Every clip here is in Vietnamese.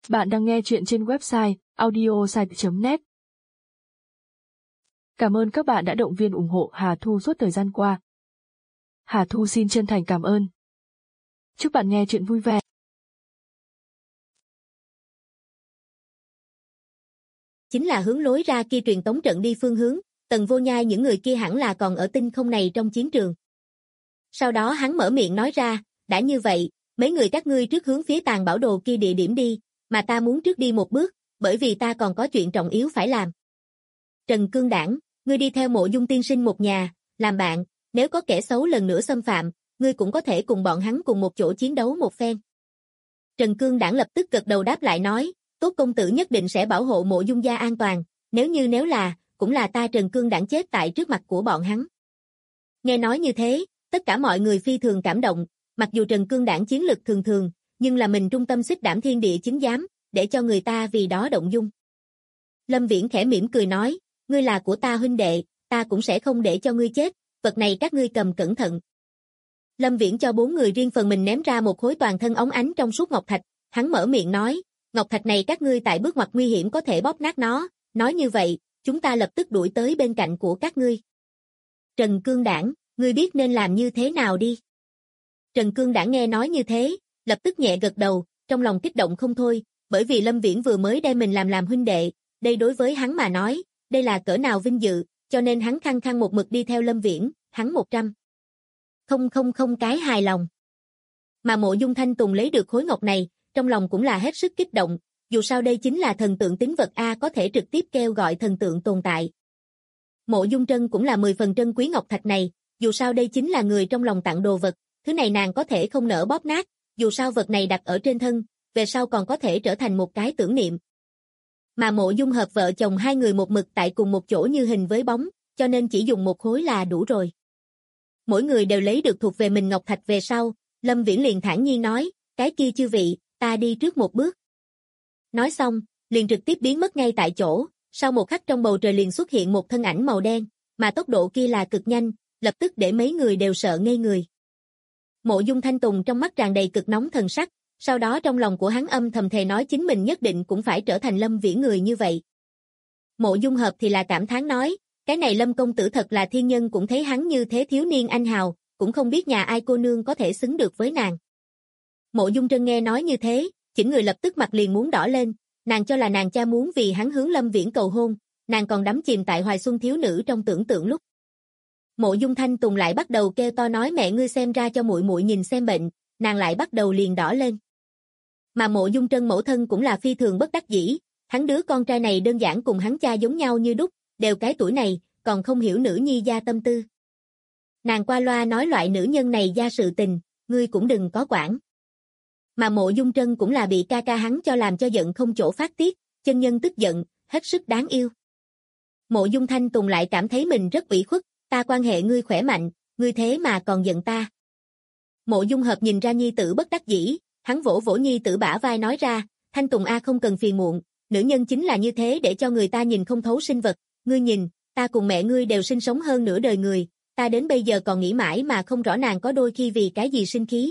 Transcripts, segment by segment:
Bạn đang nghe chuyện trên website audiosite.net. Cảm ơn các bạn đã động viên ủng hộ Hà Thu suốt thời gian qua. Hà Thu xin chân thành cảm ơn. Chúc bạn nghe chuyện vui vẻ. Chính là hướng lối ra kia truyền tống trận đi phương hướng, Tần Vô Nhai những người kia hẳn là còn ở tinh không này trong chiến trường. Sau đó hắn mở miệng nói ra, đã như vậy, mấy người các ngươi trước hướng phía tàn bảo đồ kia địa điểm đi, mà ta muốn trước đi một bước, bởi vì ta còn có chuyện trọng yếu phải làm. Trần Cương Đảng, ngươi đi theo Mộ Dung tiên sinh một nhà, làm bạn, nếu có kẻ xấu lần nữa xâm phạm, ngươi cũng có thể cùng bọn hắn cùng một chỗ chiến đấu một phen. Trần Cương Đảng lập tức gật đầu đáp lại nói, tốt công tử nhất định sẽ bảo hộ Mộ Dung gia an toàn, nếu là, cũng là ta Trần Cương Đảng chết tại trước mặt của bọn hắn. Nghe nói như thế, tất cả mọi người phi thường cảm động, mặc dù Trần Cương Đảng chiến lực thường thường, nhưng là mình trung tâm xích đảm thiên địa chứng giám, để cho người ta vì đó động dung. Lâm Viễn khẽ mỉm cười nói, ngươi là của ta huynh đệ, ta cũng sẽ không để cho ngươi chết, vật này các ngươi cầm cẩn thận. Lâm Viễn cho 4 người riêng phần mình ném ra một khối toàn thân óng ánh trong suốt ngọc thạch, hắn mở miệng nói, ngọc thạch này các ngươi tại bước ngoặt nguy hiểm có thể bóp nát nó, nói như vậy, chúng ta lập tức đuổi tới bên cạnh của các ngươi. Trần Cương Đảng, ngươi biết nên làm như thế nào đi. Trần Cương Đảng nghe nói như thế, lập tức nhẹ gật đầu, trong lòng kích động không thôi, bởi vì Lâm Viễn vừa mới đem mình làm huynh đệ, đây đối với hắn mà nói, đây là cỡ nào vinh dự, cho nên hắn khăng khăng một mực đi theo Lâm Viễn, hắn 100,000 cái hài lòng. Mà Mộ Dung Thanh Tùng lấy được khối ngọc này, trong lòng cũng là hết sức kích động, dù sao đây chính là thần tượng tín vật A có thể trực tiếp kêu gọi thần tượng tồn tại. Mộ Dung Trân cũng là 10 phần trân quý ngọc thạch này, dù sao đây chính là người trong lòng tặng đồ vật, thứ này nàng có thể không nỡ bóp nát, dù sao vật này đặt ở trên thân, về sau còn có thể trở thành một cái tưởng niệm. Mà Mộ Dung Hợp vợ chồng hai người một mực tại cùng một chỗ như hình với bóng, cho nên chỉ dùng một khối là đủ rồi. Mỗi người đều lấy được thuộc về mình ngọc thạch về sau, Lâm Viễn liền thản nhiên nói, cái kia chư vị, ta đi trước một bước. Nói xong, liền trực tiếp biến mất ngay tại chỗ, sau một khắc trong bầu trời liền xuất hiện một thân ảnh màu đen, mà tốc độ kia là cực nhanh, lập tức để mấy người đều sợ ngây người. Mộ Dung Thanh Tùng trong mắt tràn đầy cực nóng thần sắc, sau đó trong lòng của hắn âm thầm thề nói chính mình nhất định cũng phải trở thành Lâm Viễn người như vậy. Mộ Dung Hợp thì là cảm thán nói, cái này Lâm công tử thật là thiên nhân cũng thấy hắn như thế thiếu niên anh hào, cũng không biết nhà ai cô nương có thể xứng được với nàng. Mộ Dung Trân nghe nói như thế, chỉnh người lập tức mặt liền muốn đỏ lên, nàng cho là nàng cha muốn vì hắn hướng Lâm Viễn cầu hôn, nàng còn đắm chìm tại hoài xuân thiếu nữ trong tưởng tượng lúc. Mộ Dung Thanh Tùng lại bắt đầu kêu to nói mẹ ngươi xem ra cho muội muội nhìn xem bệnh, nàng lại bắt đầu liền đỏ lên. Mà Mộ Dung Trân mẫu thân cũng là phi thường bất đắc dĩ, hắn đứa con trai này đơn giản cùng hắn cha giống nhau như đúc, đều cái tuổi này, còn không hiểu nữ nhi gia tâm tư. Nàng qua loa nói loại nữ nhân này gia sự tình, ngươi cũng đừng có quản. Mà Mộ Dung Trân cũng là bị ca ca hắn cho làm cho giận không chỗ phát tiết, chân nhân tức giận, hết sức đáng yêu. Mộ Dung Thanh Tùng lại cảm thấy mình rất ủy khuất, ta quan hệ ngươi khỏe mạnh, ngươi thế mà còn giận ta. Mộ Dung Hợp nhìn ra nhi tử bất đắc dĩ, hắn vỗ vỗ nhi tử bả vai nói ra, Thanh Tùng A không cần phiền muộn, nữ nhân chính là như thế để cho người ta nhìn không thấu sinh vật, ngươi nhìn, ta cùng mẹ ngươi đều sinh sống hơn nửa đời người, ta đến bây giờ còn nghĩ mãi mà không rõ nàng có đôi khi vì cái gì sinh khí.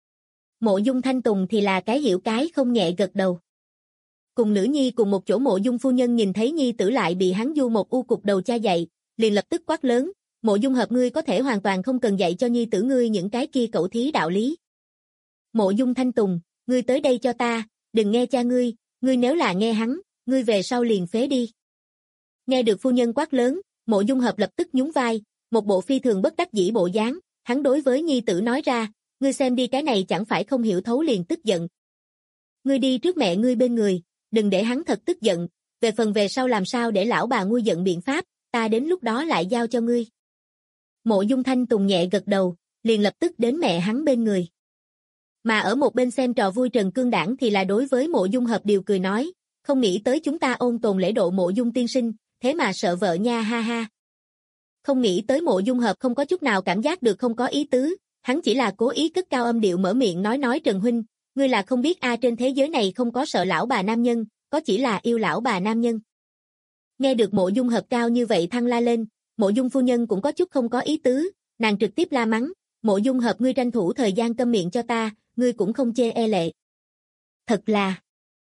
Mộ Dung Thanh Tùng thì là cái hiểu cái không nhẹ gật đầu. Cùng nữ nhi cùng một chỗ Mộ Dung phu nhân nhìn thấy nhi tử lại bị hắn du một u cục đầu cha dạy, liền lập tức quát lớn, Mộ Dung Hợp ngươi có thể hoàn toàn không cần dạy cho nhi tử ngươi những cái kia cẩu thí đạo lý. Mộ Dung Thanh Tùng, ngươi tới đây cho ta, đừng nghe cha ngươi nếu là nghe hắn, ngươi về sau liền phế đi. Nghe được phu nhân quát lớn, Mộ Dung Hợp lập tức nhún vai, một bộ phi thường bất đắc dĩ bộ dáng, hắn đối với nhi tử nói ra, ngươi xem đi cái này chẳng phải không hiểu thấu liền tức giận. Ngươi đi trước mẹ ngươi bên người, đừng để hắn thật tức giận, về phần về sau làm sao để lão bà nguôi giận biện pháp, ta đến lúc đó lại giao cho ngươi. Mộ Dung Thanh Tùng nhẹ gật đầu, liền lập tức đến mẹ hắn bên người. Mà ở một bên xem trò vui Trần Cương Đảng thì là đối với Mộ Dung Hợp điều cười nói, không nghĩ tới chúng ta ôn tồn lễ độ Mộ Dung tiên sinh, thế mà sợ vợ nha ha ha. Không nghĩ tới Mộ Dung Hợp không có chút nào cảm giác được không có ý tứ, hắn chỉ là cố ý cất cao âm điệu mở miệng nói Trần huynh, ngươi là không biết trên thế giới này không có sợ lão bà nam nhân, có chỉ là yêu lão bà nam nhân. Nghe được Mộ Dung Hợp cao như vậy thăng la lên, Mộ Dung phu nhân cũng có chút không có ý tứ, nàng trực tiếp la mắng, Mộ Dung Hợp ngươi tranh thủ thời gian câm miệng cho ta, ngươi cũng không chê e lệ. Thật là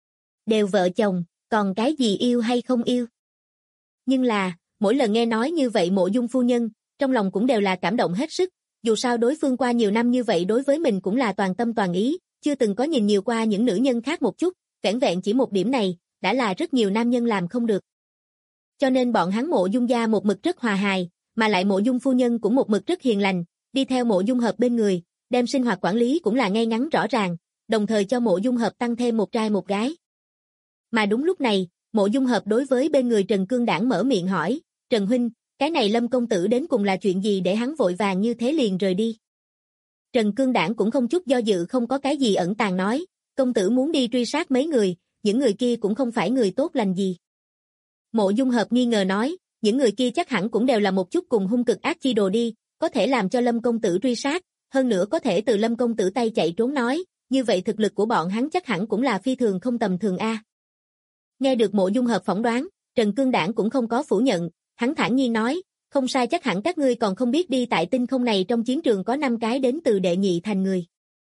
đều vợ chồng, còn cái gì yêu hay không yêu. Nhưng là, mỗi lần nghe nói như vậy Mộ Dung phu nhân, trong lòng cũng đều là cảm động hết sức, dù sao đối phương qua nhiều năm như vậy đối với mình cũng là toàn tâm toàn ý, chưa từng có nhìn nhiều qua những nữ nhân khác một chút, vẻn vẹn chỉ một điểm này, đã là rất nhiều nam nhân làm không được. Cho nên bọn hắn Mộ Dung gia một mực rất hòa hài, mà lại Mộ Dung phu nhân cũng một mực rất hiền lành, đi theo Mộ Dung Hợp bên người, đem sinh hoạt quản lý cũng là ngay ngắn rõ ràng, đồng thời cho Mộ Dung Hợp tăng thêm một trai một gái. Mà đúng lúc này, Mộ Dung Hợp đối với bên người Trần Cương Đảng mở miệng hỏi, Trần huynh, cái này Lâm công tử đến cùng là chuyện gì để hắn vội vàng như thế liền rời đi. Trần Cương Đảng cũng không chút do dự không có cái gì ẩn tàng nói, công tử muốn đi truy sát mấy người, những người kia cũng không phải người tốt lành gì. Mộ Dung Hợp nghi ngờ nói, những người kia chắc hẳn cũng đều là một chút cùng hung cực ác chi đồ đi, có thể làm cho Lâm công tử truy sát, hơn nữa có thể từ Lâm công tử tay chạy trốn nói, như vậy thực lực của bọn hắn chắc hẳn cũng là phi thường không tầm thường a. Nghe được Mộ Dung Hợp phỏng đoán, Trần Cương Đảng cũng không có phủ nhận, hắn thản nhiên nói, không sai chắc hẳn các ngươi còn không biết đi tại tinh không này trong chiến trường có 5 cái đến từ đệ nhị thành người.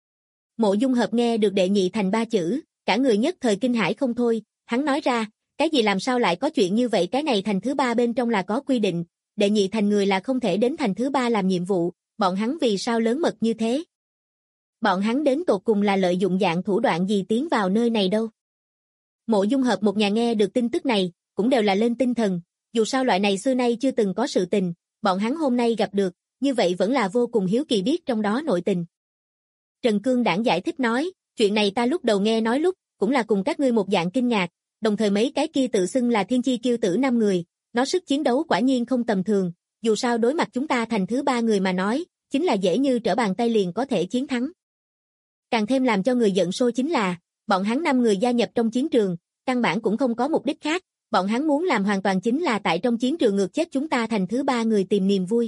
Mộ Dung Hợp nghe được đệ nhị thành 3 chữ, cả người nhất thời kinh hãi không thôi, hắn nói ra, cái gì làm sao lại có chuyện như vậy, cái này thành thứ 3 bên trong là có quy định, đệ nhị thành người là không thể đến thành thứ 3 làm nhiệm vụ, bọn hắn vì sao lớn mật như thế? Bọn hắn đến tột cùng là lợi dụng dạng thủ đoạn gì tiến vào nơi này đâu? Mộ Dung Hợp một nhà nghe được tin tức này, cũng đều là lên tinh thần, dù sao loại này xưa nay chưa từng có sự tình, bọn hắn hôm nay gặp được, như vậy vẫn là vô cùng hiếu kỳ biết trong đó nội tình. Trần Cương Đảng giải thích nói, chuyện này ta lúc đầu nghe nói lúc, cũng là cùng các ngươi một dạng kinh ngạc, đồng thời mấy cái kia tự xưng là thiên chi kiêu tử 5 người, nó sức chiến đấu quả nhiên không tầm thường, dù sao đối mặt chúng ta thành thứ 3 người mà nói, chính là dễ như trở bàn tay liền có thể chiến thắng. Càng thêm làm cho người giận sôi chính là, bọn hắn 5 người gia nhập trong chiến trường, căn bản cũng không có mục đích khác, bọn hắn muốn làm hoàn toàn chính là tại trong chiến trường ngược chết chúng ta thành thứ 3 người tìm niềm vui.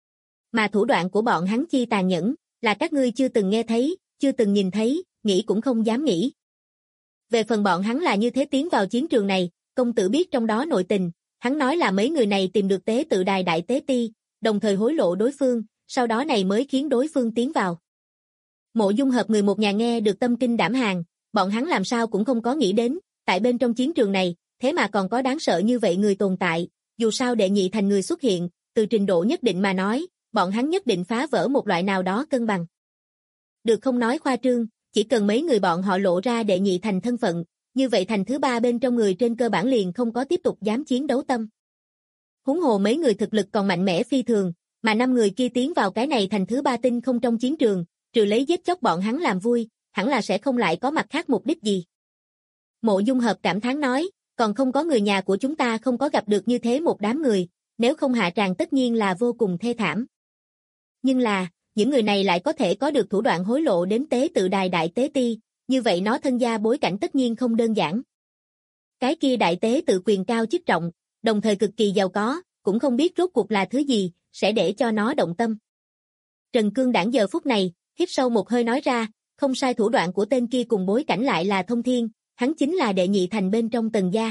Mà thủ đoạn của bọn hắn chi tàn nhẫn, là các ngươi chưa từng nghe thấy, chưa từng nhìn thấy, nghĩ cũng không dám nghĩ. Về phần bọn hắn là như thế tiến vào chiến trường này, công tử biết trong đó nội tình, hắn nói là mấy người này tìm được tế tự đài đại tế ti, đồng thời hối lộ đối phương, sau đó này mới khiến đối phương tiến vào. Mộ Dung Hợp người một nhà nghe được tâm kinh đảm hàng, bọn hắn làm sao cũng không có nghĩ đến, tại bên trong chiến trường này, thế mà còn có đáng sợ như vậy người tồn tại, dù sao đệ nhị thành người xuất hiện, từ trình độ nhất định mà nói, bọn hắn nhất định phá vỡ một loại nào đó cân bằng. Được không nói khoa trương, chỉ cần mấy người bọn họ lộ ra đệ nhị thành thân phận, như vậy thành thứ 3 bên trong người trên cơ bản liền không có tiếp tục dám chiến đấu tâm. Huống hồ mấy người thực lực còn mạnh mẽ phi thường, mà 5 người kia tiến vào cái này thành thứ 3 tinh không trong chiến trường, trừ lấy giết chóc bọn hắn làm vui, hẳn là sẽ không lại có mặt khác mục đích gì. Mộ Dung Hợp cảm thán nói, còn không có người nhà của chúng ta không có gặp được như thế một đám người, nếu không hạ tràng tất nhiên là vô cùng thê thảm. Nhưng là, những người này lại có thể có được thủ đoạn hối lộ đến tế tự đài đại tế ti, như vậy nó thân gia bối cảnh tất nhiên không đơn giản. Cái kia đại tế tự quyền cao chức trọng, đồng thời cực kỳ giàu có, cũng không biết rốt cuộc là thứ gì, sẽ để cho nó động tâm. Trần Cương Đảng giờ phút này, hít sâu một hơi nói ra, không sai, thủ đoạn của tên kia cùng bối cảnh lại là thông thiên, hắn chính là đệ nhị thành bên trong Tần gia.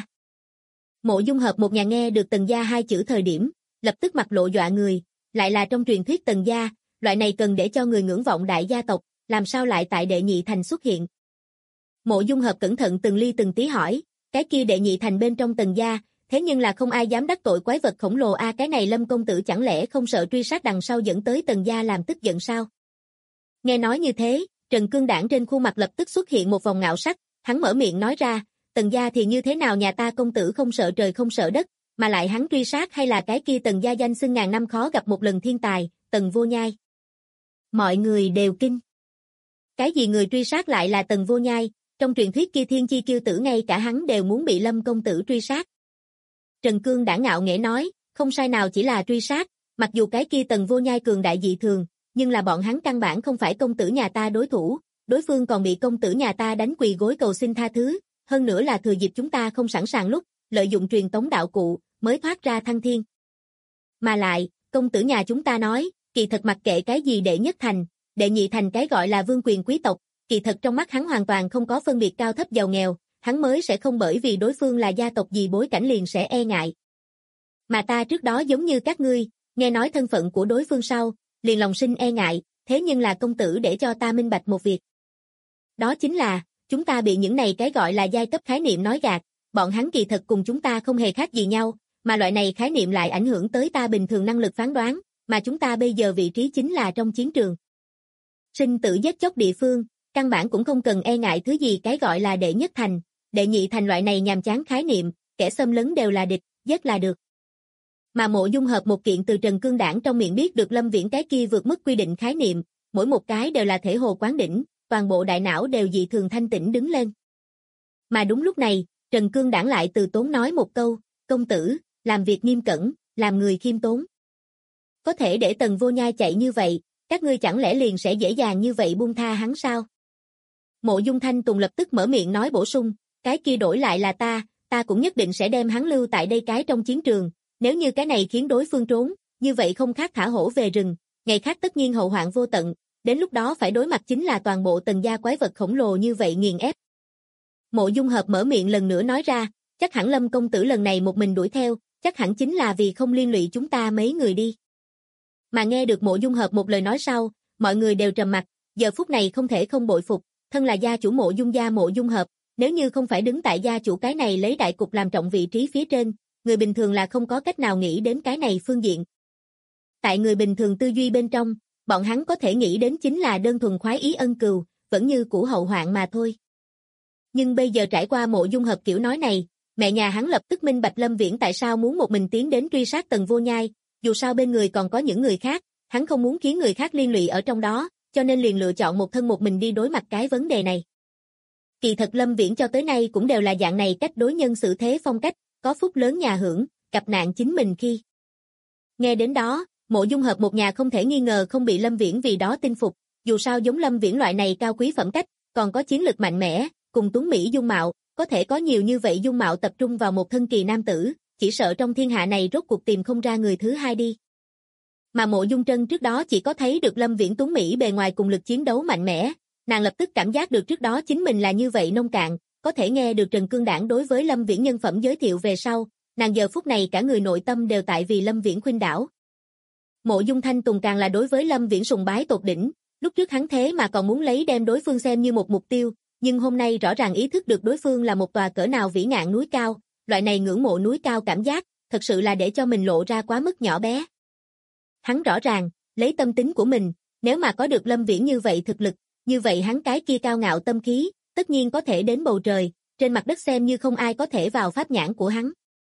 Mộ Dung Hợp một nhà nghe được Tần gia 2 chữ thời điểm, lập tức mặt lộ dọa người, lại là trong truyền thuyết Tần gia, loại này cần để cho người ngưỡng vọng đại gia tộc, làm sao lại tại đệ nhị thành xuất hiện. Mộ Dung Hợp cẩn thận từng ly từng tí hỏi, cái kia đệ nhị thành bên trong Tần gia, thế nhưng là không ai dám đắc tội quái vật khổng lồ a, cái này Lâm công tử chẳng lẽ không sợ truy sát đằng sau dẫn tới Tần gia làm tức giận sao? Nghe nói như thế, Trần Cương Đảng trên khuôn mặt lập tức xuất hiện một vòng ngạo sắc, hắn mở miệng nói ra, Tần gia thì như thế nào, nhà ta công tử không sợ trời không sợ đất, mà lại hắn truy sát hay là cái kia Tần gia danh xưng ngàn năm khó gặp một lần thiên tài, Tần Vô Nhai. Mọi người đều kinh. Cái gì người truy sát lại là Tần Vô Nhai, trong truyền thuyết kia thiên chi kiêu tử ngay cả hắn đều muốn bị Lâm công tử truy sát. Trần Cương đã ngạo nghễ nói, không sai nào chỉ là truy sát, mặc dù cái kia Tần Vô Nhai cường đại dị thường, nhưng là bọn hắn căn bản không phải công tử nhà ta đối thủ, đối phương còn bị công tử nhà ta đánh quỳ gối cầu xin tha thứ, hơn nữa là thừa dịp chúng ta không sẵn sàng lúc, lợi dụng truyền tống đạo cụ, mới thoát ra thăng thiên. Mà lại, công tử nhà chúng ta nói, kỳ thật mặc kệ cái gì đệ nhất thành, đệ nhị thành cái gọi là vương quyền quý tộc, kỳ thật trong mắt hắn hoàn toàn không có phân biệt cao thấp giàu nghèo, hắn mới sẽ không bởi vì đối phương là gia tộc gì bối cảnh liền sẽ e ngại. Mà ta trước đó giống như các ngươi, nghe nói thân phận của đối phương sau, liền lòng sinh e ngại, thế nhưng là công tử để cho ta minh bạch một việc. Đó chính là, chúng ta bị những này cái gọi là giai cấp khái niệm nói gạt, bọn hắn kỳ thật cùng chúng ta không hề khác gì nhau, mà loại này khái niệm lại ảnh hưởng tới ta bình thường năng lực phán đoán, mà chúng ta bây giờ vị trí chính là trong chiến trường. Sinh tử giết chóc địa phương, căn bản cũng không cần e ngại thứ gì cái gọi là đệ nhất thành, đệ nhị thành loại này nhàm chán khái niệm, kẻ xâm lấn đều là địch, giết là được. Mà Mộ Dung Hợp một kiện từ Trần Cương Đảng trong miệng biết được Lâm Viễn cái kia vượt mức quy định khái niệm, mỗi một cái đều là thể hồ quán đỉnh, toàn bộ đại não đều dị thường thanh tĩnh đứng lên. Mà đúng lúc này, Trần Cương Đảng lại từ tốn nói một câu, công tử, làm việc nghiêm cẩn, làm người khiêm tốn. Có thể để Tần Vô Nhai chạy như vậy, các ngươi chẳng lẽ liền sẽ dễ dàng như vậy buông tha hắn sao? Mộ Dung Thanh Tùng lập tức mở miệng nói bổ sung, cái kia đổi lại là ta cũng nhất định sẽ đem hắn lưu tại đây cái trong chiến trường, nếu như cái này khiến đối phương trốn, như vậy không khác thả hổ về rừng, ngày khác tất nhiên hậu hoạn vô tận, đến lúc đó phải đối mặt chính là toàn bộ Tần gia quái vật khổng lồ như vậy nghiền ép. Mộ Dung Hợp mở miệng lần nữa nói ra, chắc hẳn Lâm công tử lần này một mình đuổi theo, chắc hẳn chính là vì không liên lụy chúng ta mấy người đi. Mà nghe được Mộ Dung Hợp một lời nói sau, mọi người đều trầm mặt, giờ phút này không thể không bội phục, thân là gia chủ Mộ Dung gia Mộ Dung Hợp, nếu như không phải đứng tại gia chủ cái này lấy đại cục làm trọng vị trí phía trên, người bình thường là không có cách nào nghĩ đến cái này phương diện. Tại người bình thường tư duy bên trong, bọn hắn có thể nghĩ đến chính là đơn thuần khoái ý ân cừu, vẫn như cũ hậu hoạn mà thôi. Nhưng bây giờ trải qua Mộ Dung Hợp kiểu nói này, mẹ nhà hắn lập tức minh bạch Lâm Viễn tại sao muốn một mình tiến đến truy sát Tần Vô Nhai, dù sao bên người còn có những người khác, hắn không muốn khiến người khác liên lụy ở trong đó, cho nên liền lựa chọn một thân một mình đi đối mặt cái vấn đề này. Kỳ thật Lâm Viễn cho tới nay cũng đều là dạng này cách đối nhân xử thế phong cách, có phúc lớn nhà hưởng, gặp nạn chính mình khi. Nghe đến đó, Mộ Dung Hợp một nhà không thể nghi ngờ không bị Lâm Viễn vì đó tin phục, dù sao giống Lâm Viễn loại này cao quý phẩm cách, còn có chiến lực mạnh mẽ, cùng tuấn mỹ dung mạo, có thể có nhiều như vậy dung mạo tập trung vào một thân kỳ nam tử, chỉ sợ trong thiên hạ này rốt cuộc tìm không ra người thứ hai đi. Mà Mộ Dung Trân trước đó chỉ có thấy được Lâm Viễn tuấn mỹ bề ngoài cùng lực chiến đấu mạnh mẽ, nàng lập tức cảm giác được trước đó chính mình là như vậy nông cạn, có thể nghe được Trần Cương Đảng đối với Lâm Viễn nhân phẩm giới thiệu về sau, nàng giờ phút này cả người nội tâm đều tại vì Lâm Viễn khuynh đảo. Mộ Dung Thanh Tùng càng là đối với Lâm Viễn sùng bái tột đỉnh, lúc trước hắn thế mà còn muốn lấy đem đối phương xem như một mục tiêu, nhưng hôm nay rõ ràng ý thức được đối phương là một tòa cỡ nào vĩ ngạn núi cao, loại này ngưỡng mộ núi cao cảm giác, thật sự là để cho mình lộ ra quá mức nhỏ bé. Hắn rõ ràng, lấy tâm tính của mình, nếu mà có được Lâm Viễn như vậy thực lực, như vậy hắn cái kia cao ngạo tâm khí, tất nhiên có thể đến bầu trời, trên mặt đất xem như không ai có thể vào pháp nhãn của hắn.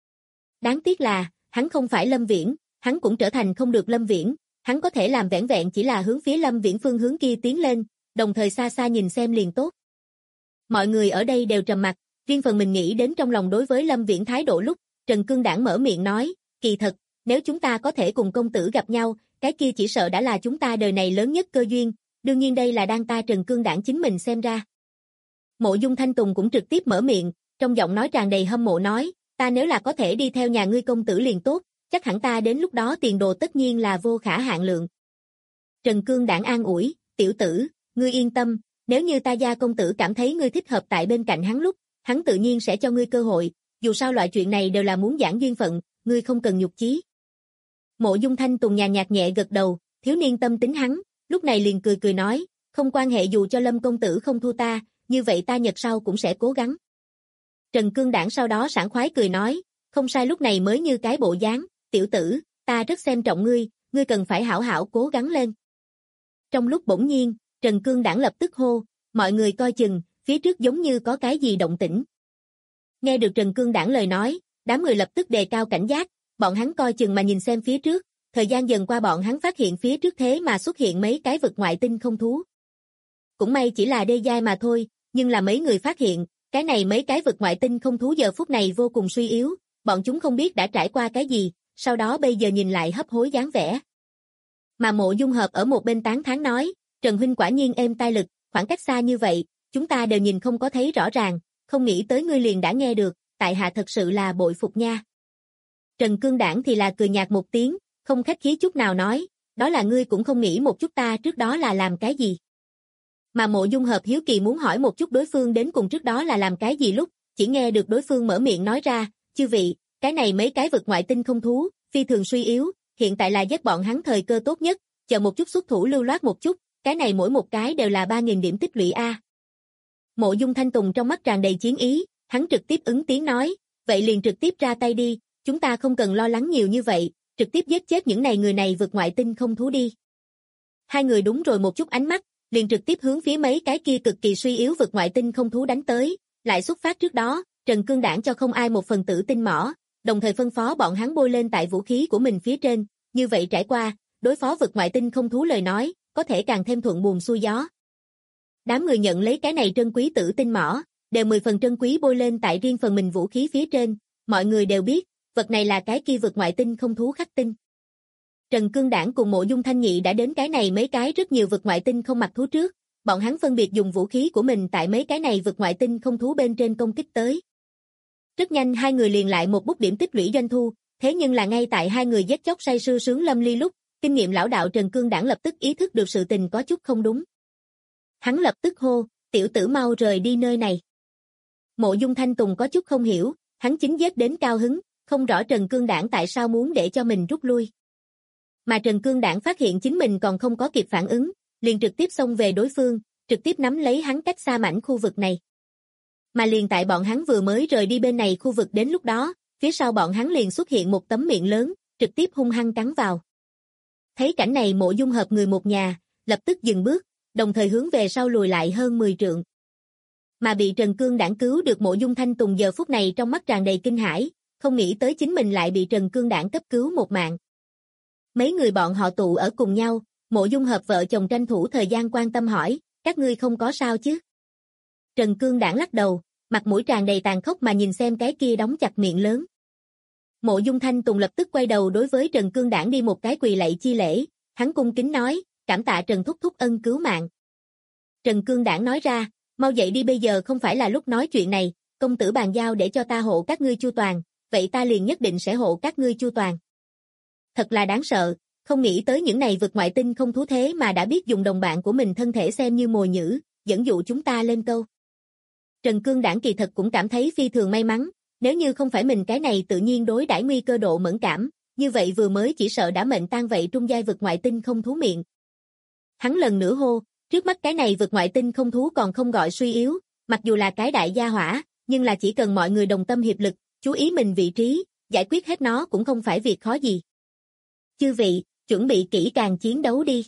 Đáng tiếc là, hắn không phải Lâm Viễn, hắn cũng trở thành không được Lâm Viễn, hắn có thể làm vẻn vẹn chỉ là hướng phía Lâm Viễn phương hướng kia tiến lên, đồng thời xa xa nhìn xem liền tốt. Mọi người ở đây đều trầm mặc, riêng phần mình nghĩ đến trong lòng đối với Lâm Viễn thái độ lúc, Trần Cương Đảng mở miệng nói, kỳ thật, nếu chúng ta có thể cùng công tử gặp nhau, cái kia chỉ sợ đã là chúng ta đời này lớn nhất cơ duyên, đương nhiên đây là đang ta Trần Cương Đảng chính mình xem ra. Mộ Dung Thanh Tùng cũng trực tiếp mở miệng, trong giọng nói tràn đầy hâm mộ nói, ta nếu là có thể đi theo nhà ngươi công tử liền tốt, chắc hẳn ta đến lúc đó tiền đồ tất nhiên là vô khả hạn lượng. Trần Cương Đảng an ủi, tiểu tử, ngươi yên tâm, nếu như ta gia công tử cảm thấy ngươi thích hợp tại bên cạnh hắn lúc, hắn tự nhiên sẽ cho ngươi cơ hội, dù sao loại chuyện này đều là muốn giảng duyên phận, ngươi không cần nhục chí. Mộ Dung Thanh Tùng nhàn nhạt nhẹ gật đầu, thiếu niên tâm tính hắn, lúc này liền cười cười nói, không quan hệ dù cho Lâm công tử không thua ta, như vậy ta nhật sau cũng sẽ cố gắng. Trần Cương Đảng sau đó sảng khoái cười nói, không sai lúc này mới như cái bộ dáng, tiểu tử, ta rất xem trọng ngươi, ngươi cần phải hảo hảo cố gắng lên. Trong lúc bỗng nhiên, Trần Cương Đảng lập tức hô, mọi người coi chừng, phía trước giống như có cái gì động tĩnh. Nghe được Trần Cương Đảng lời nói, đám người lập tức đề cao cảnh giác, bọn hắn coi chừng mà nhìn xem phía trước, thời gian dần qua bọn hắn phát hiện phía trước thế mà xuất hiện mấy cái vực ngoại tinh không thú. Cũng may chỉ là đê giai mà thôi, nhưng là mấy người phát hiện, cái này mấy cái vực ngoại tinh không thú giờ phút này vô cùng suy yếu, bọn chúng không biết đã trải qua cái gì, sau đó bây giờ nhìn lại hấp hối dáng vẻ. Mà Mộ Dung Hợp ở một bên tán thán nói, Trần huynh quả nhiên êm tai lực, khoảng cách xa như vậy, chúng ta đều nhìn không có thấy rõ ràng, không nghĩ tới ngươi liền đã nghe được, tại hạ thật sự là bội phục nha. Trần Cương Đảng thì là cười nhạt một tiếng, không khách khí chút nào nói, đó là ngươi cũng không nghĩ một chút ta trước đó là làm cái gì. Mà Mộ Dung Hợp hiếu kỳ muốn hỏi một chút đối phương đến cùng trước đó là làm cái gì lúc, chỉ nghe được đối phương mở miệng nói ra, chư vị, cái này mấy cái vực ngoại tinh không thú, phi thường suy yếu, hiện tại là giết bọn hắn thời cơ tốt nhất, chờ một chút xuất thủ lưu loát một chút, cái này mỗi một cái đều là 3.000 điểm tích lũy A. Mộ Dung Thanh Tùng trong mắt tràn đầy chiến ý, hắn trực tiếp ứng tiếng nói, vậy liền trực tiếp ra tay đi, chúng ta không cần lo lắng nhiều như vậy, trực tiếp giết chết những người này vượt ngoại tinh không thú đi. Hai người đúng rồi một chút ánh mắt, liền trực tiếp hướng phía mấy cái kia cực kỳ suy yếu vượt ngoại tinh không thú đánh tới, lại xuất phát trước đó, Trần Cương Đảng cho không ai một phần tử tinh mỏ, đồng thời phân phó bọn hắn bôi lên tại vũ khí của mình phía trên, như vậy trải qua, đối phó vượt ngoại tinh không thú lời nói, có thể càng thêm thuận buồm xuôi gió. Đám người nhận lấy cái này trân quý tử tinh mỏ, đều 10 phần trân quý bôi lên tại riêng phần mình vũ khí phía trên, mọi người đều biết, vật này là cái kia vượt ngoại tinh không thú khắc tinh. Trần Cương Đảng cùng Mộ Dung Thanh Nhị đã đến cái này mấy cái rất nhiều vượt ngoại tinh không mặc thú trước, bọn hắn phân biệt dùng vũ khí của mình tại mấy cái này vượt ngoại tinh không thú bên trên công kích tới. Rất nhanh hai người liền lại một bút điểm tích lũy doanh thu, thế nhưng là ngay tại hai người giết chóc say sưa sướng lâm ly lúc, kinh nghiệm lão đạo Trần Cương Đảng lập tức ý thức được sự tình có chút không đúng. Hắn lập tức hô, tiểu tử mau rời đi nơi này. Mộ Dung Thanh Tùng có chút không hiểu, hắn chính giết đến cao hứng, không rõ Trần Cương Đảng tại sao muốn để cho mình rút lui. Mà Trần Cương Đảng phát hiện chính mình còn không có kịp phản ứng, liền trực tiếp xông về đối phương, trực tiếp nắm lấy hắn cách xa mảnh khu vực này. Mà liền tại bọn hắn vừa mới rời đi bên này khu vực đến lúc đó, phía sau bọn hắn liền xuất hiện một tấm miệng lớn, trực tiếp hung hăng cắn vào. Thấy cảnh này Mộ Dung Hợp người một nhà, lập tức dừng bước, đồng thời hướng về sau lùi lại hơn 10 trượng. Mà bị Trần Cương Đảng cứu được Mộ Dung Thanh Tùng giờ phút này trong mắt tràn đầy kinh hãi, không nghĩ tới chính mình lại bị Trần Cương Đảng cấp cứu một mạng. Mấy người bọn họ tụ ở cùng nhau, Mộ Dung Hợp vợ chồng tranh thủ thời gian quan tâm hỏi, các ngươi không có sao chứ? Trần Cương Đảng lắc đầu, mặt mũi tràn đầy tàn khốc mà nhìn xem cái kia đóng chặt miệng lớn. Mộ Dung Thanh Tùng lập tức quay đầu đối với Trần Cương Đảng đi một cái quỳ lạy chi lễ, hắn cung kính nói, cảm tạ Trần thúc thúc ân cứu mạng. Trần Cương Đảng nói ra, mau dậy đi, bây giờ không phải là lúc nói chuyện này, công tử bàn giao để cho ta hộ các ngươi chu toàn, vậy ta liền nhất định sẽ hộ các ngươi chu toàn. Thật là đáng sợ, không nghĩ tới những này vượt ngoại tinh không thú thế mà đã biết dùng đồng bạn của mình thân thể xem như mồi nhử, dẫn dụ chúng ta lên câu. Trần Cương Đảng kỳ thật cũng cảm thấy phi thường may mắn, nếu như không phải mình cái này tự nhiên đối đãi nguy cơ độ mẫn cảm, như vậy vừa mới chỉ sợ đã mệnh tan vậy trung giai vượt ngoại tinh không thú miệng. Hắn lần nữa hô, trước mắt cái này vượt ngoại tinh không thú còn không gọi suy yếu, mặc dù là cái đại gia hỏa, nhưng là chỉ cần mọi người đồng tâm hiệp lực, chú ý mình vị trí, giải quyết hết nó cũng không phải việc khó gì. Chư vị, chuẩn bị kỹ càng chiến đấu đi.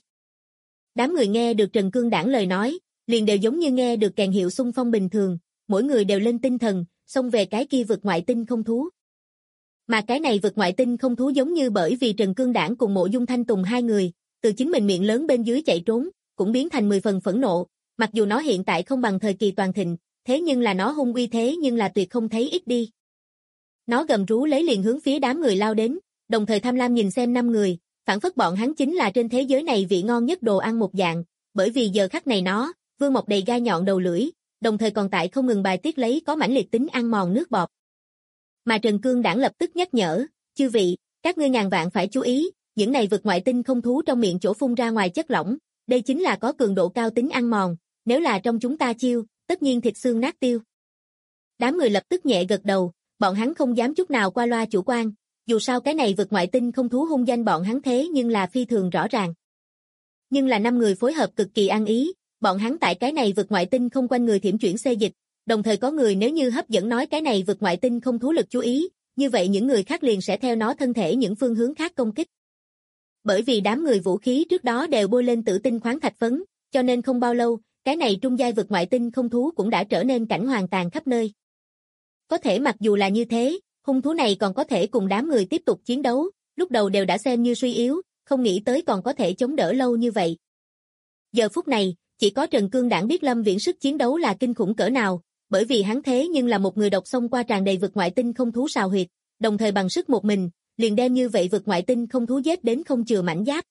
Đám người nghe được Trần Cương Đảng lời nói, liền đều giống như nghe được kèn hiệu xung phong bình thường, mỗi người đều lên tinh thần, xông về cái kia vượt ngoại tinh không thú. Mà cái này vượt ngoại tinh không thú giống như bởi vì Trần Cương Đảng cùng Mộ Dung Thanh Tùng hai người, từ chính mình miệng lớn bên dưới chạy trốn, cũng biến thành 10 phần phẫn nộ, mặc dù nó hiện tại không bằng thời kỳ toàn thịnh, thế nhưng là nó hung uy thế nhưng là tuyệt không thấy ít đi. Nó gầm rú lấy liền hướng phía đám người lao đến, đồng thời tham lam nhìn xem 5 người, phản phất bọn hắn chính là trên thế giới này vị ngon nhất đồ ăn một dạng, bởi vì giờ khắc này nó, vương mọc đầy gai nhọn đầu lưỡi, đồng thời còn tại không ngừng bài tiết lấy có mãnh liệt tính ăn mòn nước bọt. Mà Trần Cương Đảng lập tức nhắc nhở, chư vị, các ngươi ngàn vạn phải chú ý, những này vượt ngoại tinh không thú trong miệng chỗ phun ra ngoài chất lỏng, đây chính là có cường độ cao tính ăn mòn, nếu là trong chúng ta chiêu, tất nhiên thịt xương nát tiêu. Đám người lập tức nhẹ gật đầu, bọn hắn không dám chút nào qua loa chủ quan, dù sao cái này vượt ngoại tinh không thú hung danh bọn hắn thế nhưng là phi thường rõ ràng. Nhưng là 5 người phối hợp cực kỳ ăn ý, bọn hắn tại cái này vượt ngoại tinh không quanh người thiểm chuyển xê dịch, đồng thời có người nếu như hấp dẫn nói cái này vượt ngoại tinh không thú lực chú ý, như vậy những người khác liền sẽ theo nó thân thể những phương hướng khác công kích. Bởi vì đám người vũ khí trước đó đều bôi lên tử tinh khoáng thạch phấn, cho nên không bao lâu, cái này trung giai vượt ngoại tinh không thú cũng đã trở nên cảnh hoàng tàn khắp nơi. Có thể mặc dù là như thế, hung thú này còn có thể cùng đám người tiếp tục chiến đấu, lúc đầu đều đã xem như suy yếu, không nghĩ tới còn có thể chống đỡ lâu như vậy. Giờ phút này, chỉ có Trần Cương Đảng biết Lâm Viễn sức chiến đấu là kinh khủng cỡ nào, bởi vì hắn thế nhưng là một người độc xông qua tràn đầy vượt ngoại tinh không thú sào huyệt, đồng thời bằng sức một mình, liền đem như vậy vượt ngoại tinh không thú giết đến không chừa mảnh giáp.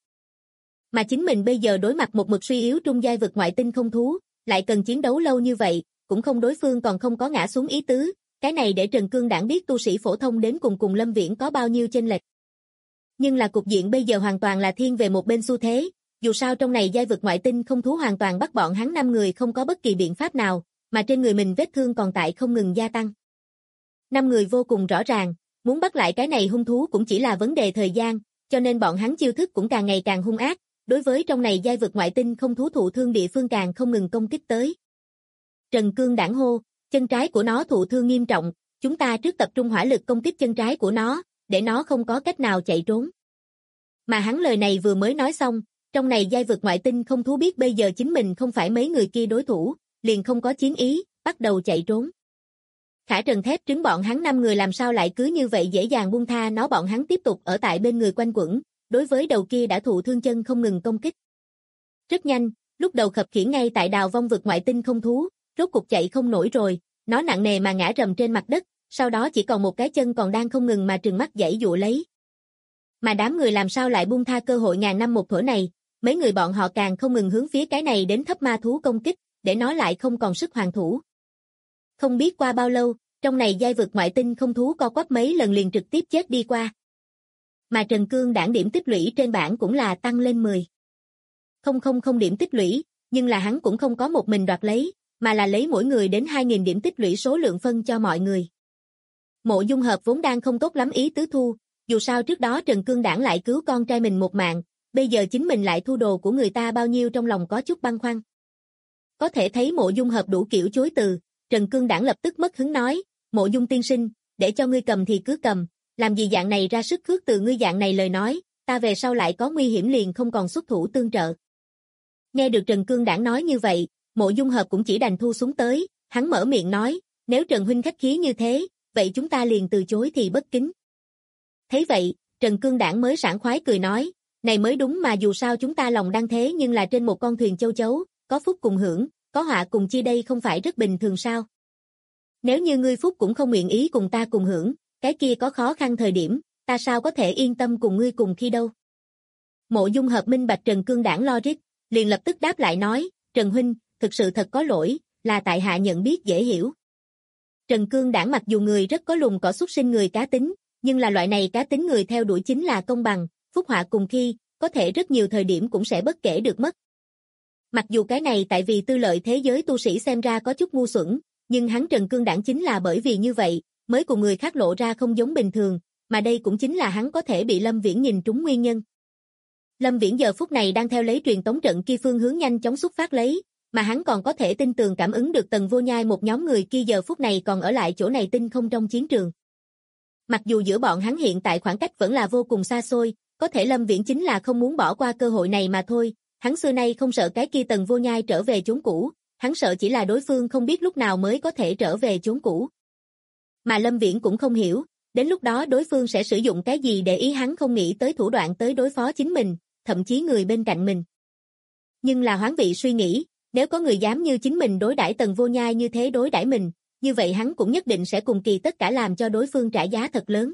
Mà chính mình bây giờ đối mặt một mực suy yếu trung giai vượt ngoại tinh không thú, lại cần chiến đấu lâu như vậy, cũng không đối phương còn không có ngã xuống ý tứ, cái này để Trần Cương Đảng biết tu sĩ phổ thông đến cùng Lâm Viễn có bao nhiêu chênh lệch. Nhưng là cục diện bây giờ hoàn toàn là thiên về một bên xu thế, dù sao trong này giai vượt ngoại tinh không thú hoàn toàn bắt bọn hắn 5 người không có bất kỳ biện pháp nào, mà trên người mình vết thương còn tại không ngừng gia tăng. 5 người vô cùng rõ ràng, muốn bắt lại cái này hung thú cũng chỉ là vấn đề thời gian, cho nên bọn hắn chiêu thức cũng càng ngày càng hung ác, đối với trong này giai vượt ngoại tinh không thú thụ thương địa phương càng không ngừng công kích tới. Trần Cương Đảng hô, chân trái của nó thụ thương nghiêm trọng, chúng ta trước tập trung hỏa lực công kích chân trái của nó, để nó không có cách nào chạy trốn. Mà hắn lời này vừa mới nói xong, trong này giai vực ngoại tinh không thú biết bây giờ chính mình không phải mấy người kia đối thủ, liền không có chiến ý, bắt đầu chạy trốn. Khả Trần thép trứng bọn hắn 5 người làm sao lại cứ như vậy dễ dàng buông tha nó, bọn hắn tiếp tục ở tại bên người quanh quẩn, đối với đầu kia đã thụ thương chân không ngừng công kích. Rất nhanh, lúc đầu khập khiễng ngay tại đào vong vực ngoại tinh không thú, rốt cục chạy không nổi rồi, nó nặng nề mà ngã rầm trên mặt đất, sau đó chỉ còn một cái chân còn đang không ngừng mà trừng mắt giãy giụa lấy. Mà đám người làm sao lại buông tha cơ hội ngàn năm một thủa này, mấy người bọn họ càng không ngừng hướng phía cái này đến thấp ma thú công kích, để nó lại không còn sức hoàn thủ. Không biết qua bao lâu, trong này giai vực ngoại tinh không thú co quắp mấy lần liền trực tiếp chết đi qua. Mà Trần Cương Đảng điểm tích lũy trên bảng cũng là tăng lên 10,000 điểm tích lũy, nhưng là hắn cũng không có một mình đoạt lấy, mà là lấy mỗi người đến 2.000 điểm tích lũy số lượng phân cho mọi người. Mộ Dung Hợp vốn đang không tốt lắm ý tứ thu, dù sao trước đó Trần Cương Đảng lại cứu con trai mình một mạng, bây giờ chính mình lại thu đồ của người ta bao nhiêu, trong lòng có chút băn khoăn. Có thể thấy Mộ Dung Hợp đủ kiểu chối từ, Trần Cương Đảng lập tức mất hứng nói, Mộ Dung tiên sinh, để cho ngươi cầm thì cứ cầm, làm gì dạng này ra sức khước từ ngươi dạng này lời nói, ta về sau lại có nguy hiểm liền không còn xuất thủ tương trợ. Nghe được Trần Cương Đảng nói như vậy, Mộ Dung Hợp cũng chỉ đành thu xuống tới, hắn mở miệng nói, nếu Trần huynh khách khí như thế, vậy chúng ta liền từ chối thì bất kính. Thấy vậy, Trần Cương Đảng mới sảng khoái cười nói, này mới đúng mà, dù sao chúng ta lòng đang thế nhưng là trên một con thuyền châu chấu, có phúc cùng hưởng, có họa cùng chia, đây không phải rất bình thường sao? Nếu như ngươi phúc cũng không nguyện ý cùng ta cùng hưởng, cái kia có khó khăn thời điểm, ta sao có thể yên tâm cùng ngươi cùng khi đâu? Mộ Dung Hợp minh bạch Trần Cương Đảng logic, liền lập tức đáp lại nói, Trần huynh, thực sự thật có lỗi, là tại hạ nhận biết dễ hiểu. Trần Cương Đảng mặc dù người rất có lùng cỏ xuất sinh người cá tính, nhưng là loại này cá tính người theo đuổi chính là công bằng, phúc họa cùng khi, có thể rất nhiều thời điểm cũng sẽ bất kể được mất. Mặc dù cái này tại vì tư lợi thế giới tu sĩ xem ra có chút ngu xuẩn, nhưng hắn Trần Cương Đảng chính là bởi vì như vậy, mới cùng người khác lộ ra không giống bình thường, mà đây cũng chính là hắn có thể bị Lâm Viễn nhìn trúng nguyên nhân. Lâm Viễn giờ phút này đang theo lấy truyền tống trận kia phương hướng nhanh chóng xuất phát lấy, mà hắn còn có thể tin tường cảm ứng được Tần Vô Nhai một nhóm người kia giờ phút này còn ở lại chỗ này tinh không trong chiến trường. Mặc dù giữa bọn hắn hiện tại khoảng cách vẫn là vô cùng xa xôi, có thể Lâm Viễn chính là không muốn bỏ qua cơ hội này mà thôi, hắn xưa nay không sợ cái kia Tần Vô Nhai trở về chốn cũ, hắn sợ chỉ là đối phương không biết lúc nào mới có thể trở về chốn cũ. Mà Lâm Viễn cũng không hiểu, đến lúc đó đối phương sẽ sử dụng cái gì để ý hắn không nghĩ tới thủ đoạn tới đối phó chính mình, thậm chí người bên cạnh mình. Nhưng là Hoán Vị suy nghĩ, nếu có người dám như chính mình đối đãi Tần Vô Nhai như thế đối đãi mình, như vậy hắn cũng nhất định sẽ cùng kỳ tất cả làm cho đối phương trả giá thật lớn.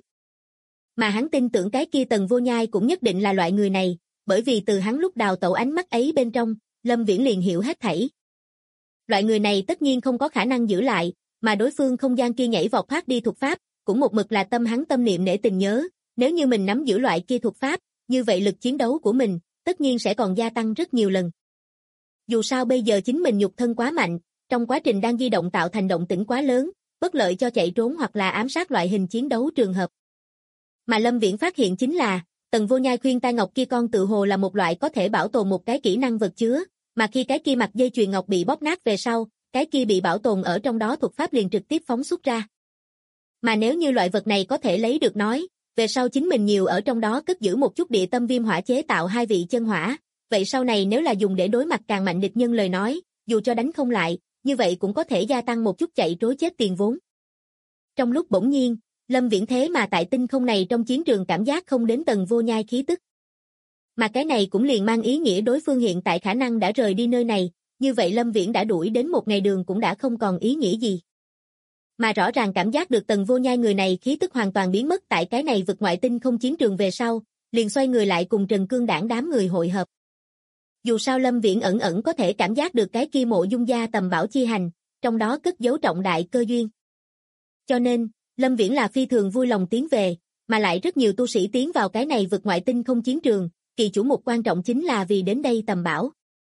Mà hắn tin tưởng cái kia Tần Vô Nhai cũng nhất định là loại người này, bởi vì từ hắn lúc đào tẩu ánh mắt ấy bên trong, Lâm Viễn liền hiểu hết thảy. Loại người này tất nhiên không có khả năng giữ lại, mà đối phương không gian kia nhảy vọt thoát đi thuật pháp, cũng một mực là tâm hắn tâm niệm nể tình nhớ, nếu như mình nắm giữ loại kia thuật pháp, như vậy lực chiến đấu của mình, tất nhiên sẽ còn gia tăng rất nhiều lần. Dù sao bây giờ chính mình nhục thân quá mạnh, trong quá trình đang di động tạo thành động tĩnh quá lớn, bất lợi cho chạy trốn hoặc là ám sát loại hình chiến đấu trường hợp. Mà Lâm Viễn phát hiện chính là, Tần Vô Nhai khuyên tai ngọc kia con tự hồ là một loại có thể bảo tồn một cái kỹ năng vật chứa, mà khi cái kia mặt dây chuyền ngọc bị bóp nát về sau, cái kia bị bảo tồn ở trong đó thuật pháp liền trực tiếp phóng xuất ra. Mà nếu như loại vật này có thể lấy được nói, về sau chính mình nhiều ở trong đó cất giữ một chút địa tâm viêm hỏa chế tạo 2 vị chân hỏa, vậy sau này nếu là dùng để đối mặt càng mạnh địch nhân lời nói, dù cho đánh không lại, như vậy cũng có thể gia tăng một chút chạy trối chết tiền vốn. Trong lúc bỗng nhiên, Lâm Viễn thế mà tại tinh không này trong chiến trường cảm giác không đến Tần Vô Nhai khí tức. Mà cái này cũng liền mang ý nghĩa đối phương hiện tại khả năng đã rời đi nơi này, như vậy Lâm Viễn đã đuổi đến một ngày đường cũng đã không còn ý nghĩa gì. Mà rõ ràng cảm giác được Tần Vô Nhai người này khí tức hoàn toàn biến mất tại cái này vực ngoại tinh không chiến trường về sau, liền xoay người lại cùng Trần Cương Đảng đám người hội hợp. Dù sao Lâm Viễn ẩn ẩn có thể cảm giác được cái kia Mộ Dung gia tầm bảo chi hành, trong đó cất giấu trọng đại cơ duyên. Cho nên, Lâm Viễn là phi thường vui lòng tiến về, mà lại rất nhiều tu sĩ tiến vào cái này vực ngoại tinh không chiến trường, kỳ chủ mục quan trọng chính là vì đến đây tầm bảo.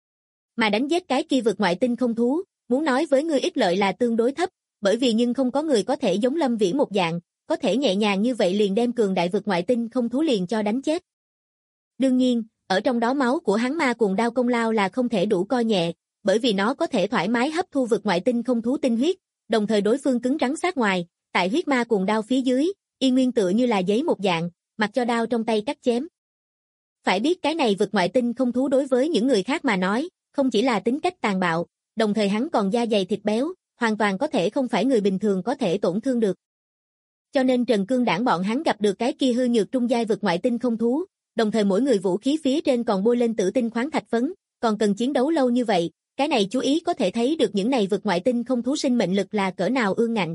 Mà đánh giết cái kia vực ngoại tinh không thú, muốn nói với ngươi ích lợi là tương đối thấp, bởi vì nhưng không có người có thể giống Lâm Viễn một dạng, có thể nhẹ nhàng như vậy liền đem cường đại vực ngoại tinh không thú liền cho đánh chết. Đương nhiên, ở trong đó máu của hắn ma cuồng đao công lao là không thể đủ coi nhẹ, bởi vì nó có thể thoải mái hấp thu vực ngoại tinh không thú tinh huyết, đồng thời đối phương cứng rắn sát ngoài, tại huyết ma cuồng đao phía dưới, y nguyên tựa như là giấy một dạng, mặc cho đao trong tay cắt chém. Phải biết cái này vực ngoại tinh không thú đối với những người khác mà nói, không chỉ là tính cách tàn bạo, đồng thời hắn còn da dày thịt béo, hoàn toàn có thể không phải người bình thường có thể tổn thương được. Cho nên Trần Cương Đảng bọn hắn gặp được cái kia hư nhược trung giai vực ngoại tinh không thú, đồng thời mỗi người vũ khí phía trên còn bôi lên tử tinh khoáng thạch phấn, còn cần chiến đấu lâu như vậy, cái này chú ý có thể thấy được những này vực ngoại tinh không thú sinh mệnh lực là cỡ nào ương ngạnh.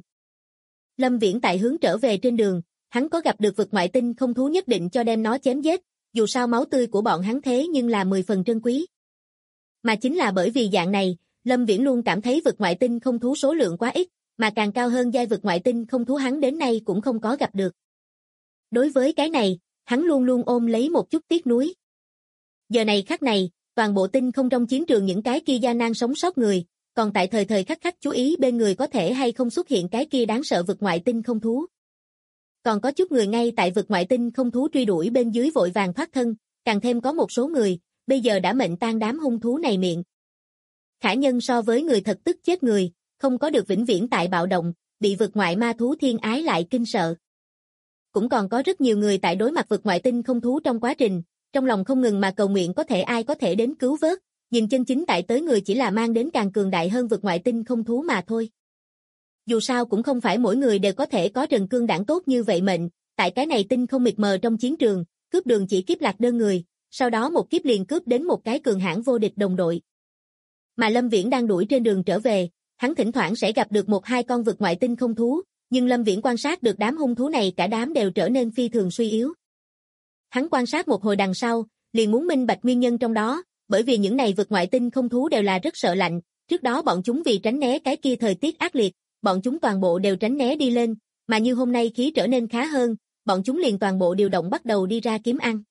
Lâm Viễn tại hướng trở về trên đường, hắn có gặp được vực ngoại tinh không thú nhất định cho đem nó chém giết, dù sao máu tươi của bọn hắn thế nhưng là 10 phần trân quý. Mà chính là bởi vì dạng này, Lâm Viễn luôn cảm thấy vực ngoại tinh không thú số lượng quá ít, mà càng cao hơn giai vực ngoại tinh không thú hắn đến nay cũng không có gặp được. Đối với cái này, hắn luôn luôn ôm lấy một chút tiếc nuối. Giờ này khắc này, toàn bộ tinh không trong chiến trường những cái kia gian nan sống sót người, còn tại thời thời khắc khắc chú ý bên người có thể hay không xuất hiện cái kia đáng sợ vực ngoại tinh không thú. Còn có chút người ngay tại vực ngoại tinh không thú truy đuổi bên dưới vội vàng thoát thân, càng thêm có một số người, bây giờ đã mệnh tan đám hung thú này miệng. Khả nhân so với người thật tức chết người, không có được vĩnh viễn tại bạo động, bị vực ngoại ma thú thiên ái lại kinh sợ. Cũng còn có rất nhiều người tại đối mặt vực ngoại tinh không thú trong quá trình, trong lòng không ngừng mà cầu nguyện có thể ai có thể đến cứu vớt, nhìn chân chính tại tới người chỉ là mang đến càng cường đại hơn vực ngoại tinh không thú mà thôi. Dù sao cũng không phải mỗi người đều có thể có Trần Cương Đảng tốt như vậy mệnh, tại cái này tinh không mịt mờ trong chiến trường, cướp đường chỉ kiếp lạc đơn người, sau đó một kiếp liền cướp đến một cái cường hãn vô địch đồng đội. Mà Lâm Viễn đang đuổi trên đường trở về, hắn thỉnh thoảng sẽ gặp được một hai con vực ngoại tinh không thú, nhưng Lâm Viễn quan sát được đám hung thú này cả đám đều trở nên phi thường suy yếu. Hắn quan sát một hồi đằng sau, liền muốn minh bạch nguyên nhân trong đó, bởi vì những này vực ngoại tinh không thú đều là rất sợ lạnh, trước đó bọn chúng vì tránh né cái kia thời tiết ác liệt, bọn chúng toàn bộ đều tránh né đi lên, mà như hôm nay khí trở nên khá hơn, bọn chúng liền toàn bộ điều động bắt đầu đi ra kiếm ăn.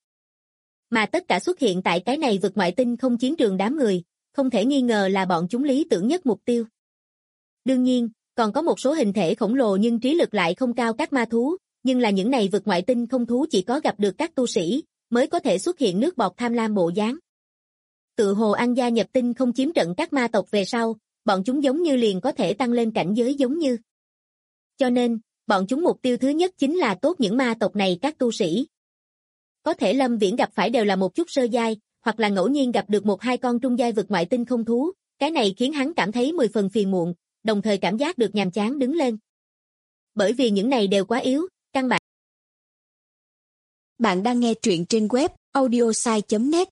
Mà tất cả xuất hiện tại cái này vực ngoại tinh không chiến trường đám người, không thể nghi ngờ là bọn chúng lý tưởng nhất mục tiêu. Đương nhiên, còn có một số hình thể khổng lồ nhưng trí lực lại không cao các ma thú, nhưng là những này vực ngoại tinh không thú chỉ có gặp được các tu sĩ, mới có thể xuất hiện nước bọt tham lam bộ dáng. Tự hồ ăn gia nhập tinh không chiếm trận các ma tộc về sau, bọn chúng giống như liền có thể tăng lên cảnh giới giống như. Cho nên, bọn chúng mục tiêu thứ nhất chính là tốt những ma tộc này các tu sĩ. Có thể Lâm Viễn gặp phải đều là một chút sơ giai, hoặc là ngẫu nhiên gặp được một hai con trung giai vực ngoại tinh không thú, cái này khiến hắn cảm thấy 10 phần phiền muộn, đồng thời cảm giác được nhàm chán đứng lên. Bởi vì những này đều quá yếu, căn bản. Bạn đang nghe truyện trên web audiosai.net.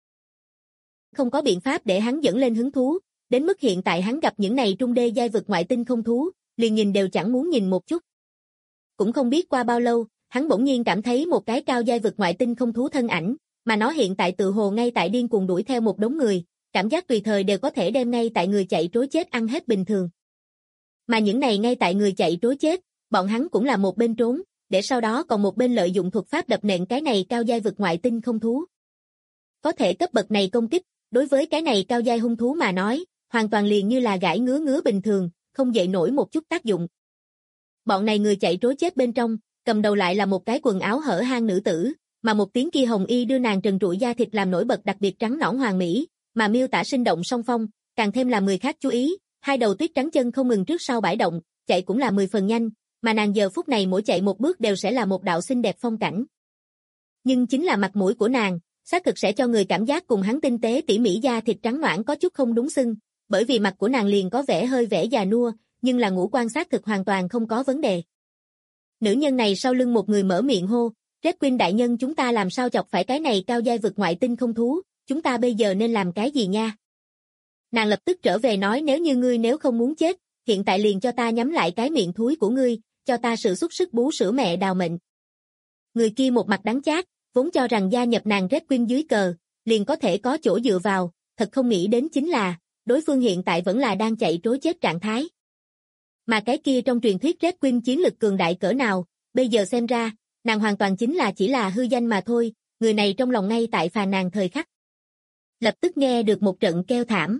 Không có biện pháp để hắn dẫn lên hứng thú, đến mức hiện tại hắn gặp những này trung đê giai vực ngoại tinh không thú, liền nhìn đều chẳng muốn nhìn một chút. Cũng không biết qua bao lâu, hắn bỗng nhiên cảm thấy một cái cao giai vực ngoại tinh không thú thân ảnh, mà nó hiện tại tự hồ ngay tại điên cuồng đuổi theo một đống người, cảm giác tùy thời đều có thể đem ngay tại người chạy trối chết ăn hết bình thường. Mà những này ngay tại người chạy trối chết, bọn hắn cũng là một bên trốn, để sau đó còn một bên lợi dụng thuật pháp đập nện cái này cao giai vực ngoại tinh không thú. Có thể cấp bậc này công kích, đối với cái này cao giai hung thú mà nói, hoàn toàn liền như là gãi ngứa ngứa bình thường, không dậy nổi một chút tác dụng. Bọn này người chạy trối chết bên trong, cầm đầu lại là một cái quần áo hở hang nữ tử, mà một tiếng kia hồng y đưa nàng trần trụi da thịt làm nổi bật đặc biệt trắng nõn hoàn mỹ, mà miêu tả sinh động song phong, càng thêm làm người khác chú ý, hai đầu tuyết trắng chân không ngừng trước sau bãi động, chạy cũng là 10 phần nhanh, mà nàng giờ phút này mỗi chạy một bước đều sẽ là một đạo xinh đẹp phong cảnh. Nhưng chính là mặt mũi của nàng, xác thực sẽ cho người cảm giác cùng hắn tinh tế tỉ mỉ da thịt trắng nõn có chút không đúng xưng, bởi vì mặt của nàng liền có vẻ hơi vẻ già nua, nhưng là ngũ quan xác thực hoàn toàn không có vấn đề. Nữ nhân này sau lưng một người mở miệng hô, Red Queen đại nhân chúng ta làm sao chọc phải cái này cao giai vực ngoại tinh không thú, chúng ta bây giờ nên làm cái gì nha? Nàng lập tức trở về nói nếu không muốn chết, hiện tại liền cho ta nhắm lại cái miệng thúi của ngươi, cho ta sự xuất sức bú sữa mẹ đào mệnh. Người kia một mặt đắng chát, vốn cho rằng gia nhập nàng Red Queen dưới cờ, liền có thể có chỗ dựa vào, thật không nghĩ đến chính là, đối phương hiện tại vẫn là đang chạy trối chết trạng thái. Mà cái kia trong truyền thuyết Red Queen chiến lực cường đại cỡ nào, bây giờ xem ra, nàng hoàn toàn chỉ là hư danh mà thôi, người này trong lòng ngay tại phàn nàn thời khắc. Lập tức nghe được một trận kêu thảm,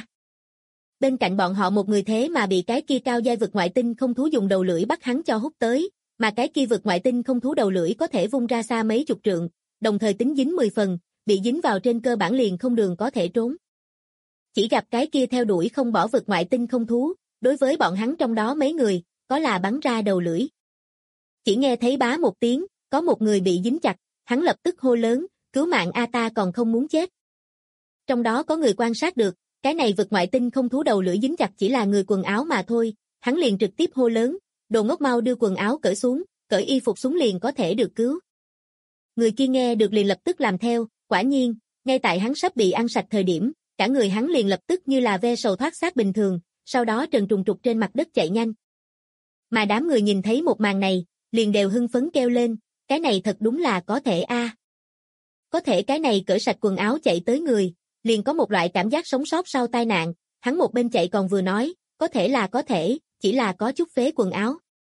Bên cạnh bọn họ một người thế mà bị cái kia cao giai vực ngoại tinh không thú dùng đầu lưỡi bắt hắn cho hút tới, mà cái kia vực ngoại tinh không thú đầu lưỡi có thể vung ra xa mấy chục trượng, đồng thời tính dính 10 phần, bị dính vào trên cơ bản liền không đường có thể trốn. Chỉ gặp cái kia theo đuổi không bỏ vực ngoại tinh không thú, đối với bọn hắn trong đó mấy người, có là bắn ra đầu lưỡi. Chỉ nghe thấy bá một tiếng, có một người bị dính chặt, hắn lập tức hô lớn, cứu mạng a, ta còn không muốn chết. Trong đó có người quan sát được, cái này vực ngoại tinh không thú đầu lưỡi dính chặt chỉ là người quần áo mà thôi, hắn liền trực tiếp hô lớn, đồ ngốc mau đưa quần áo cởi xuống, cởi y phục xuống liền có thể được cứu. Người kia nghe được liền lập tức làm theo, quả nhiên, ngay tại hắn sắp bị ăn sạch thời điểm, cả người hắn liền lập tức như là ve sầu thoát xác bình thường, sau đó trần trùng trục trên mặt đất chạy nhanh. Mà đám người nhìn thấy một màn này, liền đều hưng phấn kêu lên, cái này thật đúng là có thể a. Có thể cái này cởi sạch quần áo chạy tới người, liền có một loại cảm giác sống sót sau tai nạn, hắn một bên chạy còn vừa nói, có thể là có thể, chỉ là có chút phế quần áo.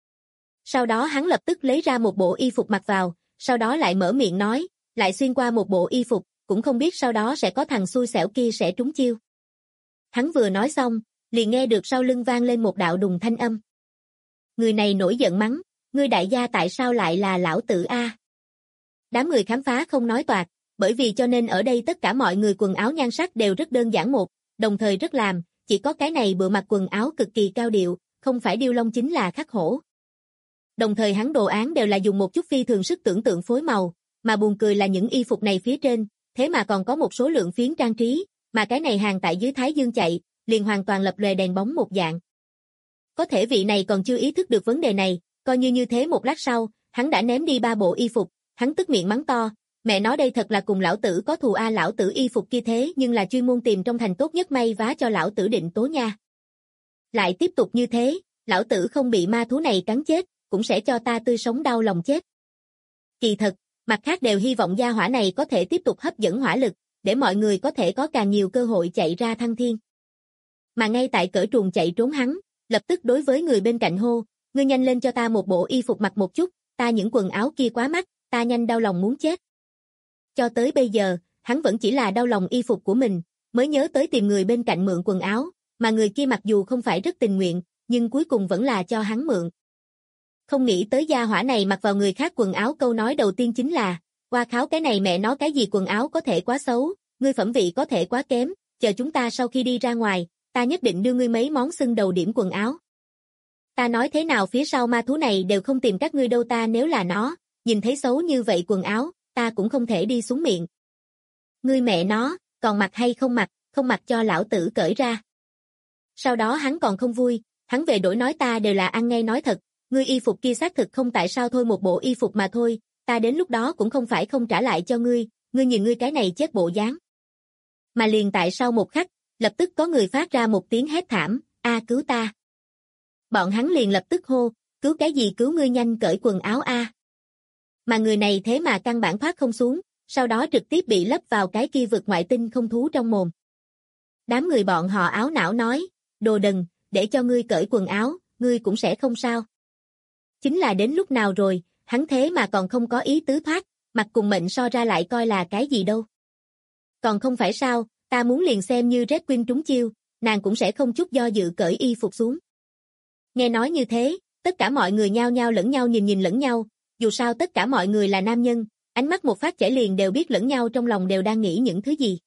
Sau đó hắn lập tức lấy ra một bộ y phục mặc vào, sau đó lại mở miệng nói, lại xuyên qua một bộ y phục, cũng không biết sau đó sẽ có thằng xui xẻo kia sẽ trúng chiêu. Hắn vừa nói xong, liền nghe được sau lưng vang lên một đạo đùng thanh âm. Người này nổi giận mắng, ngươi đại gia tại sao lại là lão tử a? Đám người khám phá không nói toạc, bởi vì cho nên ở đây tất cả mọi người quần áo nhan sắc đều rất đơn giản một, đồng thời rất làm, chỉ có cái này bựa mặc quần áo cực kỳ cao điệu, không phải điêu lông chính là khắc hổ. Đồng thời hắn đồ án đều là dùng một chút phi thường sức tưởng tượng phối màu, mà buồn cười là những y phục này phía trên, thế mà còn có một số lượng phiến trang trí, mà cái này hàng tại dưới thái dương chạy, liền hoàn toàn lập lòe đèn bóng một dạng. Có thể vị này còn chưa ý thức được vấn đề này, coi như thế một lát sau, hắn đã ném đi 3 bộ y phục, hắn tức miệng mắng to, mẹ nói đây thật là cùng lão tử có thù a, lão tử y phục kia thế nhưng là chuyên môn tìm trong thành tốt nhất may vá cho lão tử định tố nha. Lại tiếp tục như thế, lão tử không bị ma thú này cắn chết, cũng sẽ cho ta tươi sống đau lòng chết. Kỳ thật, mặt khác đều hy vọng gia hỏa này có thể tiếp tục hấp dẫn hỏa lực, để mọi người có thể có càng nhiều cơ hội chạy ra thăng thiên. Mà ngay tại cỡ truồng chạy trốn hắn, lập tức đối với người bên cạnh hô, ngươi nhanh lên cho ta một bộ y phục mặc một chút, ta những quần áo kia quá mắc, ta nhanh đau lòng muốn chết. Cho tới bây giờ, hắn vẫn chỉ là đau lòng y phục của mình, mới nhớ tới tìm người bên cạnh mượn quần áo, mà người kia mặc dù không phải rất tình nguyện, nhưng cuối cùng vẫn là cho hắn mượn. Không nghĩ tới gia hỏa này mặc vào người khác quần áo, câu nói đầu tiên chính là, qua kháo cái này mẹ nó cái gì quần áo có thể quá xấu, ngươi phẩm vị có thể quá kém, chờ chúng ta sau khi đi ra ngoài, ta nhất định đưa ngươi mấy món xưng đầu điểm quần áo. Ta nói thế nào phía sau ma thú này đều không tìm các ngươi đâu, ta nếu là nó, nhìn thấy xấu như vậy quần áo, ta cũng không thể đi xuống miệng. Ngươi mẹ nó, còn mặc hay không mặc cho lão tử cởi ra. Sau đó hắn còn không vui, hắn về đổi nói ta đều là ăn ngay nói thật, ngươi y phục kia xác thực không tại sao thôi, một bộ y phục mà thôi, ta đến lúc đó cũng không phải không trả lại cho ngươi, ngươi nhìn ngươi cái này chết bộ dáng. Mà liền tại sau một khắc, lập tức có người phát ra một tiếng hét thảm, a cứu ta. Bọn hắn liền lập tức hô, cứu cái gì cứu, ngươi nhanh cởi quần áo a. Mà người này thế mà căn bản thoát không xuống, sau đó trực tiếp bị lấp vào cái kia vực ngoại tinh không thú trong mồm. Đám người bọn họ áo não nói, đồ đần, để cho ngươi cởi quần áo, ngươi cũng sẽ không sao. Chính là đến lúc nào rồi, hắn thế mà còn không có ý tứ thoát, mặt cùng mệnh so ra lại coi là cái gì đâu. Còn không phải sao, ta muốn liền xem như Red Queen trúng chiêu, nàng cũng sẽ không chút do dự cởi y phục xuống. Nghe nói như thế, tất cả mọi người nhao nhao lẫn nhau nhìn lẫn nhau, dù sao tất cả mọi người là nam nhân, ánh mắt một phát chảy liền đều biết lẫn nhau trong lòng đều đang nghĩ những thứ gì.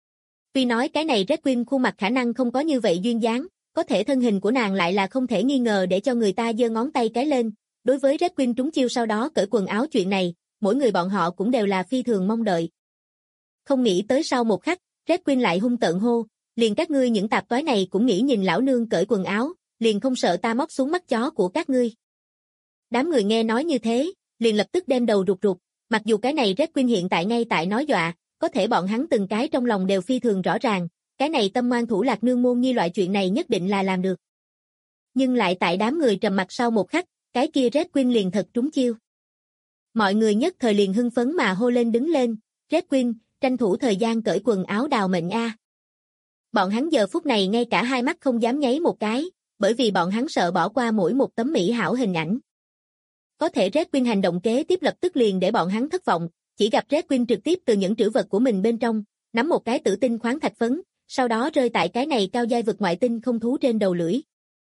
Tuy nói cái này Red Queen khuôn mặt khả năng không có như vậy duyên dáng, có thể thân hình của nàng lại là không thể nghi ngờ để cho người ta giơ ngón tay cái lên. Đối với Red Queen trúng chiêu sau đó cởi quần áo chuyện này, mỗi người bọn họ cũng đều là phi thường mong đợi. Không nghĩ tới sau một khắc, Red Queen lại hung tợn hô, liền các ngươi những tạp toái này cũng nghĩ nhìn lão nương cởi quần áo, liền không sợ ta móc xuống mắt chó của các ngươi. Đám người nghe nói như thế, liền lập tức đem đầu rụt rụt, mặc dù cái này Red Queen hiện tại ngay tại nói dọa, có thể bọn hắn từng cái trong lòng đều phi thường rõ ràng, cái này tâm ngoan thủ lạc nương môn nhi loại chuyện này nhất định là làm được. Nhưng lại tại đám người trầm mặc sau một khắc, cái kia Red Queen liền thật trúng chiêu. Mọi người nhất thời liền hưng phấn mà hô lên đứng lên, Red Queen, tranh thủ thời gian cởi quần áo đào mệnh a. Bọn hắn giờ phút này ngay cả hai mắt không dám nháy một cái, bởi vì bọn hắn sợ bỏ qua mỗi một tấm mỹ hảo hình ảnh. Có thể Red Queen hành động kế tiếp lập tức liền để bọn hắn thất vọng, chỉ gặp Red Queen trực tiếp từ những trữ vật của mình bên trong, nắm một cái tử tinh khoáng thạch phấn, sau đó rơi tại cái này cao giai vực ngoại tinh không thú trên đầu lưỡi.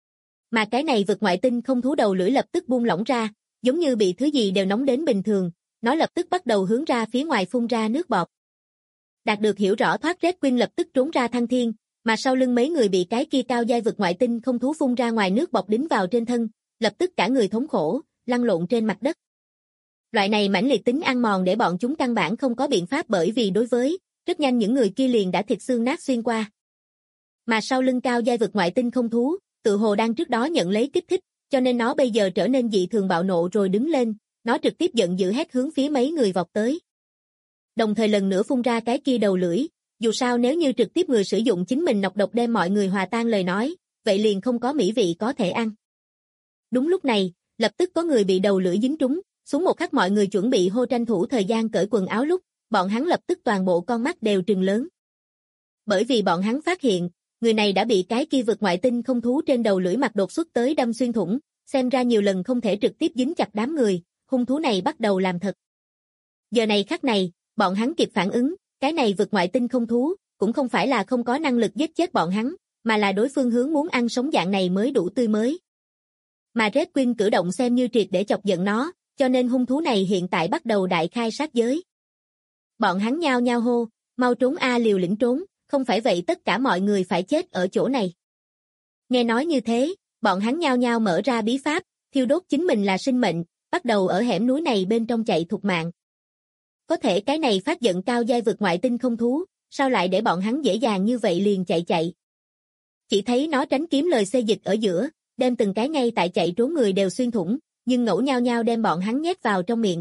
Mà cái này vực ngoại tinh không thú đầu lưỡi lập tức buông lỏng ra, giống như bị thứ gì đều nóng đến bình thường, nó lập tức bắt đầu hướng ra phía ngoài phun ra nước bọt. Đạt được hiểu rõ thoát Red Queen lập tức trốn ra thăng thiên, Mà sau lưng mấy người bị cái kia cao giai vực ngoại tinh không thú phun ra ngoài nước bọt đính vào trên thân, lập tức cả người thống khổ, lăn lộn trên mặt đất. Loại này mãnh liệt tính ăn mòn để bọn chúng căn bản không có biện pháp, bởi vì đối với, rất nhanh những người kia liền đã thịt xương nát xuyên qua. Mà sau lưng cao giai vực ngoại tinh không thú, tự hồ đang trước đó nhận lấy kích thích, cho nên nó bây giờ trở nên dị thường bạo nộ rồi đứng lên, nó trực tiếp giận dữ hét hướng phía mấy người vọt tới. Đồng thời lần nữa phun ra cái kia đầu lưỡi, dù sao nếu như trực tiếp người sử dụng chính mình nọc độc đem mọi người hòa tan lời nói, vậy liền không có mỹ vị có thể ăn. Đúng lúc này, lập tức có người bị đầu lưỡi dính trúng, xuống một khắc mọi người chuẩn bị hô tranh thủ thời gian cởi quần áo lúc, bọn hắn lập tức toàn bộ con mắt đều trừng lớn. Bởi vì bọn hắn phát hiện, người này đã bị cái kia vực ngoại tinh không thú trên đầu lưỡi mặt đột xuất tới đâm xuyên thủng, xem ra nhiều lần không thể trực tiếp dính chặt đám người, hung thú này bắt đầu làm thật. Giờ này khắc này, bọn hắn kịp phản ứng, cái này vực ngoại tinh không thú, cũng không phải là không có năng lực giết chết bọn hắn, mà là đối phương hướng muốn ăn sống dạng này mới đủ tươi mới. Mà Red Queen cử động xem như triệt để chọc giận nó, cho nên hung thú này hiện tại bắt đầu đại khai sát giới. Bọn hắn nhao nhao hô, mau trốn a, liều lĩnh trốn, không phải vậy tất cả mọi người phải chết ở chỗ này. Nghe nói như thế, bọn hắn nhao nhao mở ra bí pháp, thiêu đốt chính mình là sinh mệnh, bắt đầu ở hẻm núi này bên trong chạy thục mạng. Có thể cái này phát giận cao giai vực ngoại tinh không thú, sao lại để bọn hắn dễ dàng như vậy liền chạy. Chỉ thấy nó tránh kiếm lời xê dịch ở giữa, đem từng cái ngay tại chạy trốn người đều xuyên thủng, nhưng ngẫu nhao nhao đem bọn hắn nhét vào trong miệng.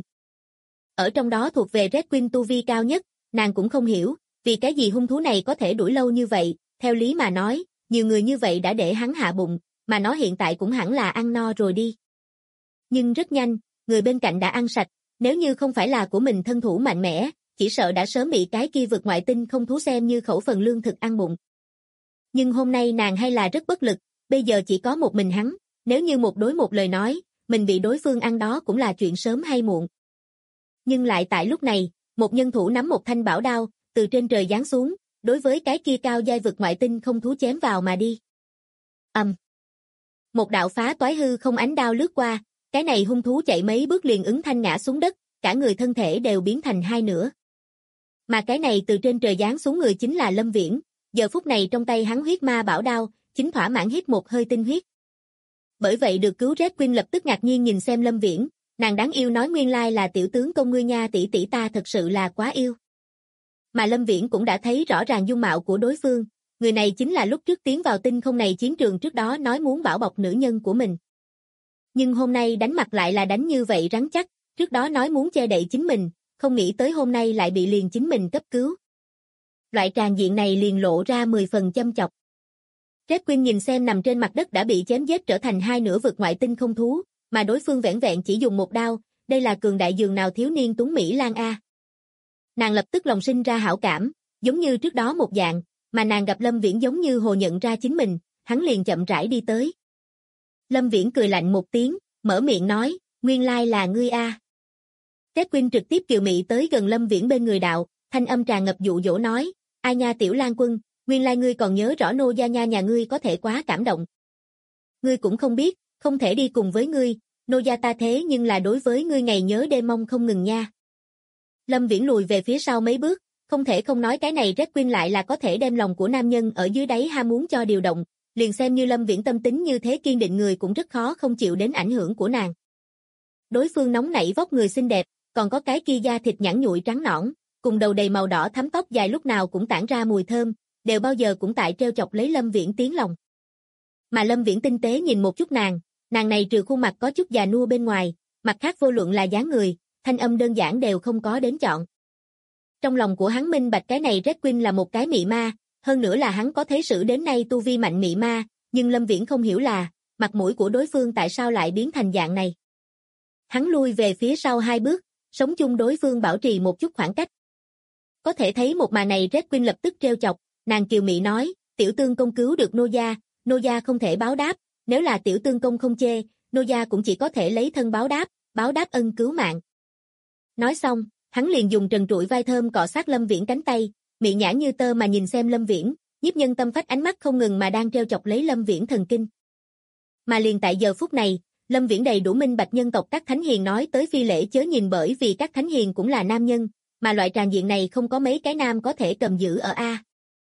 Ở trong đó thuộc về Red Queen tu vi cao nhất, nàng cũng không hiểu, vì cái gì hung thú này có thể đuổi lâu như vậy, theo lý mà nói, nhiều người như vậy đã để hắn hạ bụng, mà nó hiện tại cũng hẳn là ăn no rồi đi. Nhưng rất nhanh, người bên cạnh đã ăn sạch, nếu như không phải là của mình thân thủ mạnh mẽ, chỉ sợ đã sớm bị cái kia vực ngoại tinh không thú xem như khẩu phần lương thực ăn bụng. Nhưng hôm nay nàng hay là rất bất lực, bây giờ chỉ có một mình hắn, nếu như một đối một lời nói, mình bị đối phương ăn đó cũng là chuyện sớm hay muộn. Nhưng lại tại lúc này, một nhân thủ nắm một thanh bảo đao, từ trên trời giáng xuống, đối với cái kia cao giai vực ngoại tinh không thú chém vào mà đi. Một đạo phá toái hư không ánh đao lướt qua, cái này hung thú chạy mấy bước liền ứng thanh ngã xuống đất, cả người thân thể đều biến thành hai nửa. Mà cái này từ trên trời giáng xuống người chính là Lâm Viễn, giờ phút này trong tay hắn huyết ma bảo đao, chính thỏa mãn hít một hơi tinh huyết. Bởi vậy được cứu Red Queen lập tức ngạc nhiên nhìn xem Lâm Viễn, nàng đáng yêu nói nguyên lai là tiểu tướng công ngươi nha, tỷ tỷ ta thật sự là quá yêu. Mà Lâm Viễn cũng đã thấy rõ ràng dung mạo của đối phương, người này chính là lúc trước tiến vào tinh không này chiến trường trước đó nói muốn bảo bọc nữ nhân của mình. Nhưng hôm nay đánh mặt lại là đánh như vậy rắn chắc, trước đó nói muốn che đậy chính mình, không nghĩ tới hôm nay lại bị liền chính mình cấp cứu. Loại tràng diện này liền lộ ra 10 phần châm chọc. Red Queen nhìn xem nằm trên mặt đất đã bị chém giết trở thành hai nửa vực ngoại tinh không thú, mà đối phương vẻn vẹn chỉ dùng một đao, đây là cường đại dường nào thiếu niên tuấn Mỹ Lan a. Nàng lập tức lòng sinh ra hảo cảm, giống như trước đó một dạng, mà nàng gặp Lâm Viễn giống như hồ nhận ra chính mình, hắn liền chậm rãi đi tới. Lâm Viễn cười lạnh một tiếng, mở miệng nói, nguyên lai là ngươi a. Red Queen trực tiếp kiều mị tới gần Lâm Viễn bên người đạo, thanh âm tràn ngập dụ dỗ nói, ai nha tiểu Lan quân, nguyên lai ngươi còn nhớ rõ nô gia nha, nhà ngươi có thể quá cảm động. Ngươi cũng không biết, không thể đi cùng với ngươi, nô gia ta thế nhưng là đối với ngươi ngày nhớ đêm mong không ngừng nha. Lâm Viễn lùi về phía sau mấy bước, không thể không nói cái này Red Queen lại là có thể đem lòng của nam nhân ở dưới đáy ham muốn cho điều động, liền xem như Lâm Viễn tâm tính như thế kiên định người cũng rất khó không chịu đến ảnh hưởng của nàng. Đối phương nóng nảy vóc người xinh đẹp, còn có cái kia da thịt nhẵn nhụi trắng nõn, cùng đầu đầy màu đỏ thắm tóc dài lúc nào cũng tản ra mùi thơm, đều bao giờ cũng tại trêu chọc lấy Lâm Viễn tiếng lòng. Mà Lâm Viễn tinh tế nhìn một chút nàng này trừ khuôn mặt có chút già nua bên ngoài, mặt khác vô luận là dáng người, thanh âm đơn giản đều không có đến chọn. Trong lòng của hắn minh bạch cái này Red Queen là một cái mị ma, hơn nữa là hắn có thế sử đến nay tu vi mạnh mị ma, nhưng Lâm Viễn không hiểu là, mặt mũi của đối phương tại sao lại biến thành dạng này. Hắn lui về phía sau hai bước, sống chung đối phương bảo trì một chút khoảng cách. Có thể thấy một màn này Red Queen lập tức trêu chọc, nàng kiều mị nói, tiểu tương công cứu được nô gia không thể báo đáp, nếu là tiểu tương công không chê, nô gia cũng chỉ có thể lấy thân báo đáp ân cứu mạng. Nói xong, hắn liền dùng trần trụi vai thơm cọ sát Lâm Viễn cánh tay, miệng nhã như tơ mà nhìn xem Lâm Viễn, nhiếp nhân tâm phách ánh mắt không ngừng mà đang trêu chọc lấy Lâm Viễn thần kinh. Mà liền tại giờ phút này, Lâm Viễn đầy đủ minh bạch nhân tộc các thánh hiền nói tới phi lễ chớ nhìn, bởi vì các thánh hiền cũng là nam nhân, mà loại tràng diện này không có mấy cái nam có thể cầm giữ ở a.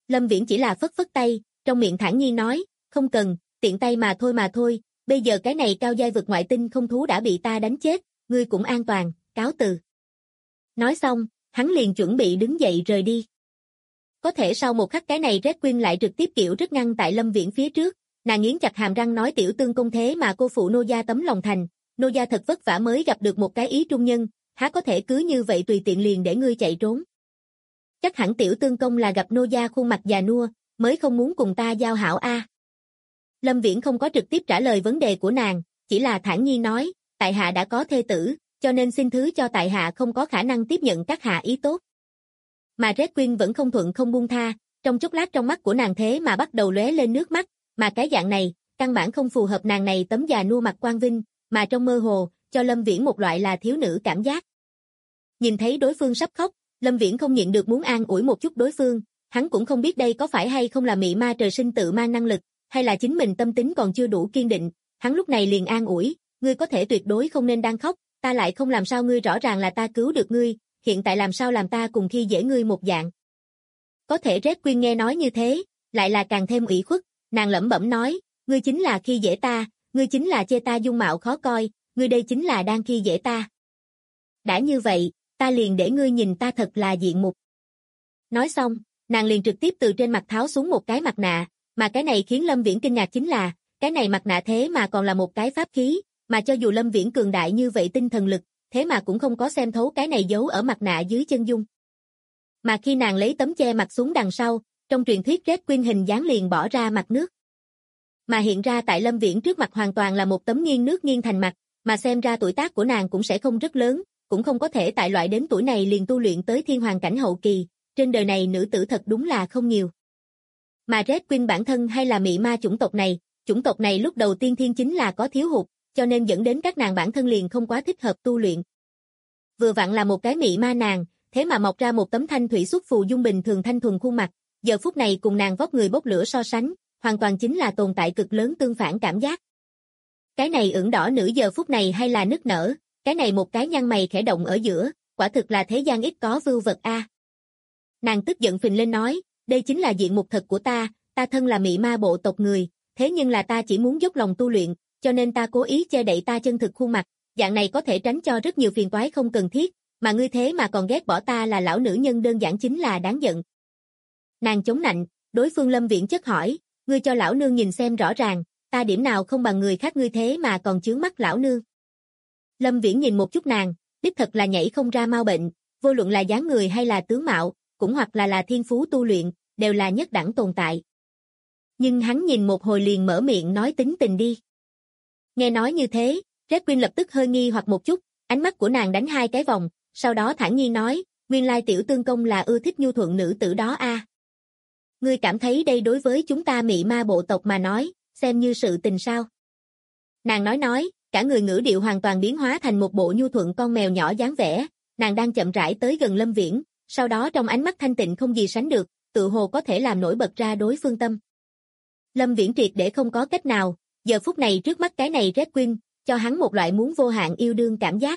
Lâm Viễn chỉ là phất phất tay, trong miệng thản nhiên nói, không cần, tiện tay mà thôi, bây giờ cái này cao giai vực ngoại tinh không thú đã bị ta đánh chết, ngươi cũng an toàn, cáo từ. Nói xong, hắn liền chuẩn bị đứng dậy rời đi. Có thể sau một khắc cái này Red Queen lại trực tiếp kiểu rất ngăn tại Lâm Viễn phía trước, nàng nghiến chặt hàm răng nói tiểu tương công thế mà cô phụ nô gia tấm lòng thành, nô gia thật vất vả mới gặp được một cái ý trung nhân, há có thể cứ như vậy tùy tiện liền để ngươi chạy trốn. Chắc hẳn tiểu tương công là gặp nô gia khuôn mặt già nua, mới không muốn cùng ta giao hảo a. Lâm Viễn không có trực tiếp trả lời vấn đề của nàng, chỉ là thản nhiên nói, tại hạ đã có thê tử, cho nên xin thứ cho tại hạ không có khả năng tiếp nhận các hạ ý tốt. Mà Red Queen vẫn không thuận không buông tha, trong chốc lát trong mắt của nàng thế mà bắt đầu lóe lên nước mắt, mà cái dạng này, căn bản không phù hợp nàng này tấm già nua mặt quang vinh, mà trong mơ hồ, cho Lâm Viễn một loại là thiếu nữ cảm giác. Nhìn thấy đối phương sắp khóc, Lâm Viễn không nhịn được muốn an ủi một chút đối phương, hắn cũng không biết đây có phải hay không là mị ma trời sinh tự mang năng lực, hay là chính mình tâm tính còn chưa đủ kiên định, hắn lúc này liền an ủi, ngươi có thể tuyệt đối không nên đang khóc, ta lại không làm sao ngươi rõ ràng là ta cứu được ngươi, hiện tại làm sao làm ta cùng khi dễ ngươi một dạng. Có thể Red Queen nghe nói như thế, lại là càng thêm ủy khuất, nàng lẩm bẩm nói, ngươi chính là khi dễ ta, ngươi chính là chê ta dung mạo khó coi, ngươi đây chính là đang khi dễ ta. Đã như vậy, ta liền để ngươi nhìn ta thật là diện mục. Nói xong, nàng liền trực tiếp từ trên mặt tháo xuống một cái mặt nạ, mà cái này khiến Lâm Viễn kinh ngạc chính là, cái này mặt nạ thế mà còn là một cái pháp khí, mà cho dù Lâm Viễn cường đại như vậy tinh thần lực, thế mà cũng không có xem thấu cái này giấu ở mặt nạ dưới chân dung. Mà khi nàng lấy tấm che mặt xuống đằng sau, trong truyền thuyết Red Queen hình dáng liền bỏ ra mặt nước. Mà hiện ra tại Lâm Viễn trước mặt hoàn toàn là một tấm nghiêng nước nghiêng thành mặt, mà xem ra tuổi tác của nàng cũng sẽ không rất lớn, cũng không có thể tại loại đến tuổi này liền tu luyện tới thiên hoàng cảnh hậu kỳ, trên đời này nữ tử thật đúng là không nhiều. Mà Red Queen bản thân hay là mị ma chủng tộc này lúc đầu tiên thiên chính là có thiếu hụt, cho nên dẫn đến các nàng bản thân liền không quá thích hợp tu luyện. Vừa vặn là một cái mị ma nàng, thế mà mọc ra một tấm thanh thủy xuất phù dung bình thường thanh thuần khuôn mặt, giờ phút này cùng nàng vóc người bốc lửa so sánh, hoàn toàn chính là tồn tại cực lớn tương phản cảm giác. Cái này ửng đỏ nữ giờ phút này hay là nức nở, cái này một cái nhăn mày khẽ động ở giữa, quả thực là thế gian ít có vưu vật a. Nàng tức giận phình lên nói, đây chính là diện mục thật của ta thân là mị ma bộ tộc người, thế nhưng là ta chỉ muốn dốc lòng tu luyện, cho nên ta cố ý che đậy ta chân thực khuôn mặt, dạng này có thể tránh cho rất nhiều phiền toái không cần thiết, mà ngươi thế mà còn ghét bỏ ta là lão nữ nhân đơn giản chính là đáng giận. Nàng chống nạnh, đối phương Lâm Viễn chất hỏi, ngươi cho lão nương nhìn xem rõ ràng, ta điểm nào không bằng người khác ngươi thế mà còn chướng mắt lão nương. Lâm Viễn nhìn một chút nàng, đích thật là nhảy không ra mau bệnh, vô luận là dáng người hay là tướng mạo, cũng hoặc là thiên phú tu luyện, đều là nhất đẳng tồn tại. Nhưng hắn nhìn một hồi liền mở miệng nói tính tình đi. Nghe nói như thế, Red Queen lập tức hơi nghi hoặc một chút, ánh mắt của nàng đánh hai cái vòng, sau đó thản nhiên nói, nguyên lai tiểu tương công là ưa thích nhu thuận nữ tử đó a. Ngươi cảm thấy đây đối với chúng ta mị ma bộ tộc mà nói, xem như sự tình sao? Nàng nói, cả người ngữ điệu hoàn toàn biến hóa thành một bộ nhu thuận con mèo nhỏ dáng vẻ, nàng đang chậm rãi tới gần Lâm Viễn, sau đó trong ánh mắt thanh tịnh không gì sánh được, tự hồ có thể làm nổi bật ra đối phương tâm. Lâm Viễn triệt để không có cách nào, giờ phút này trước mắt cái này Red Queen, cho hắn một loại muốn vô hạn yêu đương cảm giác.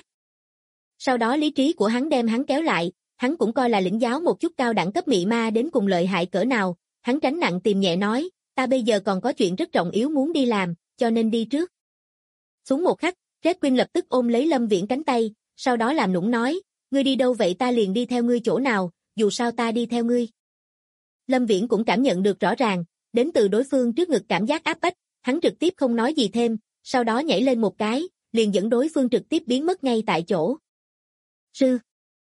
Sau đó lý trí của hắn đem hắn kéo lại, hắn cũng coi là lĩnh giáo một chút cao đẳng cấp mị ma đến cùng lợi hại cỡ nào, hắn tránh nặng tìm nhẹ nói, ta bây giờ còn có chuyện rất trọng yếu muốn đi làm, cho nên đi trước. Xuống một khắc, Red Queen lập tức ôm lấy Lâm Viễn cánh tay, sau đó làm nũng nói, ngươi đi đâu vậy ta liền đi theo ngươi chỗ nào, dù sao ta đi theo ngươi. Lâm Viễn cũng cảm nhận được rõ ràng, đến từ đối phương trước ngực cảm giác áp bách, hắn trực tiếp không nói gì thêm, sau đó nhảy lên một cái, liền dẫn đối phương trực tiếp biến mất ngay tại chỗ. Sư.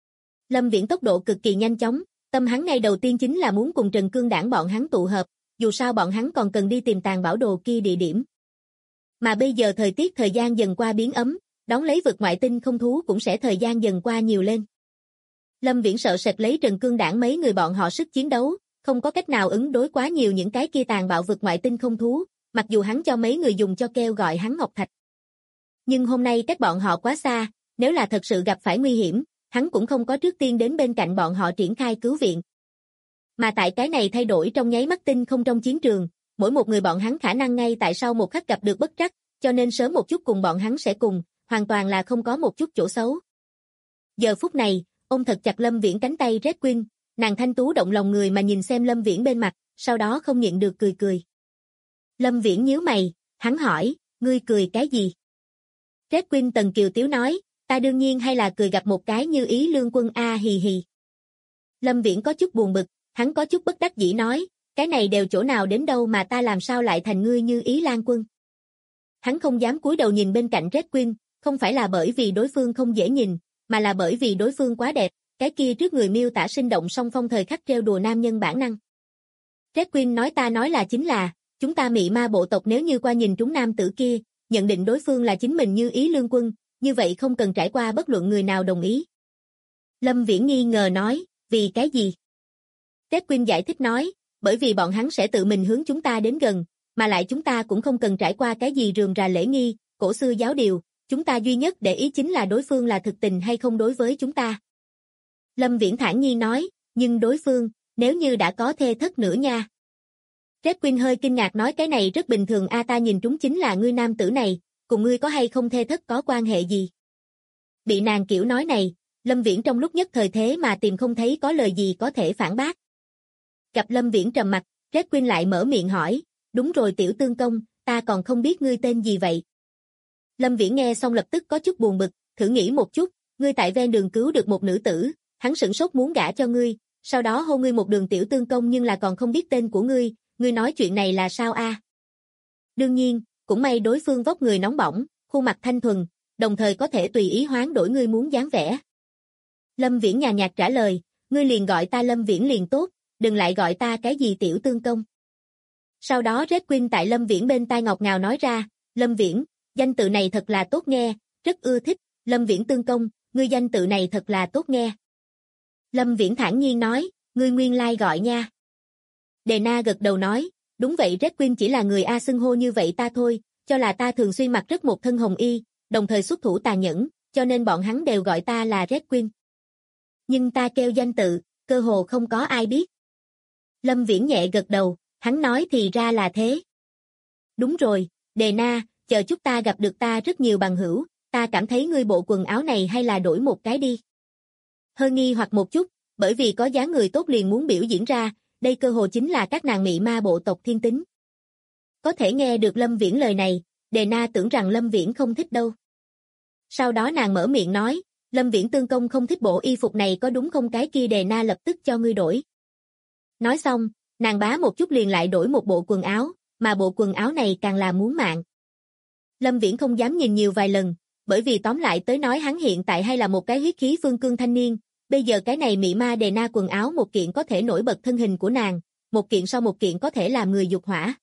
Lâm Viễn tốc độ cực kỳ nhanh chóng, tâm hắn ngay đầu tiên chính là muốn cùng Trần Cương Đảng bọn hắn tụ hợp, dù sao bọn hắn còn cần đi tìm tàng bảo đồ kia địa điểm. Mà bây giờ thời gian dần qua biến ấm, đón lấy vực ngoại tinh không thú cũng sẽ thời gian dần qua nhiều lên. Lâm Viễn sợ sệt lấy Trần Cương Đảng mấy người bọn họ sức chiến đấu, không có cách nào ứng đối quá nhiều những cái kia tàn bạo vực ngoại tinh không thú, mặc dù hắn cho mấy người dùng cho kêu gọi hắn Ngọc Thạch. Nhưng hôm nay cách bọn họ quá xa, nếu là thật sự gặp phải nguy hiểm, hắn cũng không có trước tiên đến bên cạnh bọn họ triển khai cứu viện. Mà tại cái này thay đổi trong nháy mắt tinh không trong chiến trường, mỗi một người bọn hắn khả năng ngay tại sau một khắc gặp được bất trắc, cho nên sớm một chút cùng bọn hắn sẽ cùng, hoàn toàn là không có một chút chỗ xấu. Giờ phút này, ôm thật chặt Lâm Viễn cánh tay Red Queen, Nàng thanh tú động lòng người mà nhìn xem Lâm Viễn bên mặt, sau đó không nhịn được cười cười. Lâm Viễn nhíu mày, hắn hỏi, ngươi cười cái gì? Red Queen Tần Kiều Tiếu nói, ta đương nhiên hay là cười gặp một cái Như Ý Lương Quân a hì hì. Lâm Viễn có chút buồn bực, hắn có chút bất đắc dĩ nói, cái này đều chỗ nào đến đâu mà ta làm sao lại thành ngươi Như Ý Lan Quân. Hắn không dám cúi đầu nhìn bên cạnh Red Queen, không phải là bởi vì đối phương không dễ nhìn, mà là bởi vì đối phương quá đẹp, cái kia trước người miêu tả sinh động song phong thời khắc trêu đùa nam nhân bản năng. Red Queen nói ta nói là chính là, chúng ta mị ma bộ tộc nếu như qua nhìn trúng nam tử kia, nhận định đối phương là chính mình Như Ý Lương Quân, như vậy không cần trải qua bất luận người nào đồng ý. Lâm Viễn nghi ngờ nói, vì cái gì? Red Queen giải thích nói, bởi vì bọn hắn sẽ tự mình hướng chúng ta đến gần, mà lại chúng ta cũng không cần trải qua cái gì rườm rà lễ nghi, cổ xưa giáo điều, chúng ta duy nhất để ý chính là đối phương là thực tình hay không đối với chúng ta. Lâm Viễn thản nhiên nói, nhưng đối phương, nếu như đã có thê thất nữa nha. Red Queen hơi kinh ngạc nói cái này rất bình thường a ta nhìn trúng chính là ngươi nam tử này, cùng ngươi có hay không thê thất có quan hệ gì. Bị nàng kiểu nói này, Lâm Viễn trong lúc nhất thời thế mà tìm không thấy có lời gì có thể phản bác. Gặp Lâm Viễn trầm mặt, Red Queen lại mở miệng hỏi, đúng rồi tiểu tương công, ta còn không biết ngươi tên gì vậy. Lâm Viễn nghe xong lập tức có chút buồn bực, thử nghĩ một chút, ngươi tại ven đường cứu được một nữ tử, hắn sửng sốt muốn gả cho ngươi, sau đó hô ngươi một đường tiểu tương công nhưng là còn không biết tên của ngươi nói chuyện này là sao a? Đương nhiên, cũng may đối phương vóc người nóng bỏng, khuôn mặt thanh thuần, đồng thời có thể tùy ý hoán đổi ngươi muốn dáng vẻ. Lâm Viễn nhàn nhạt trả lời, ngươi liền gọi ta Lâm Viễn liền tốt, đừng lại gọi ta cái gì tiểu tương công. Sau đó Red Queen tại Lâm Viễn bên tai ngọt ngào nói ra, Lâm Viễn, danh tự này thật là tốt nghe, rất ưa thích, Lâm Viễn tương công, ngươi danh tự này thật là tốt nghe. Lâm Viễn thản nhiên nói, ngươi nguyên lai gọi nha. Đề Na gật đầu nói, đúng vậy Red Queen chỉ là người A xưng hô như vậy ta thôi, cho là ta thường xuyên mặc rất một thân hồng y, đồng thời xuất thủ tàn nhẫn, cho nên bọn hắn đều gọi ta là Red Queen. Nhưng ta kêu danh tự, cơ hồ không có ai biết. Lâm Viễn nhẹ gật đầu, hắn nói thì ra là thế. Đúng rồi, Đề Na, chờ chút ta gặp được ta rất nhiều bằng hữu, ta cảm thấy ngươi bộ quần áo này hay là đổi một cái đi. Hơi nghi hoặc một chút, bởi vì có dáng người tốt liền muốn biểu diễn ra, đây cơ hồ chính là các nàng mị ma bộ tộc thiên tính. Có thể nghe được Lâm Viễn lời này, Đề Na tưởng rằng Lâm Viễn không thích đâu. Sau đó nàng mở miệng nói, Lâm Viễn tương công không thích bộ y phục này có đúng không cái kia Đề Na lập tức cho ngươi đổi. Nói xong, nàng bá một chút liền lại đổi một bộ quần áo, mà bộ quần áo này càng là muốn mạng. Lâm Viễn không dám nhìn nhiều vài lần, bởi vì tóm lại tới nói hắn hiện tại hay là một cái huyết khí phương cương thanh niên, bây giờ cái này mị ma Đề Na quần áo một kiện có thể nổi bật thân hình của nàng, một kiện sau một kiện có thể làm người dục hỏa.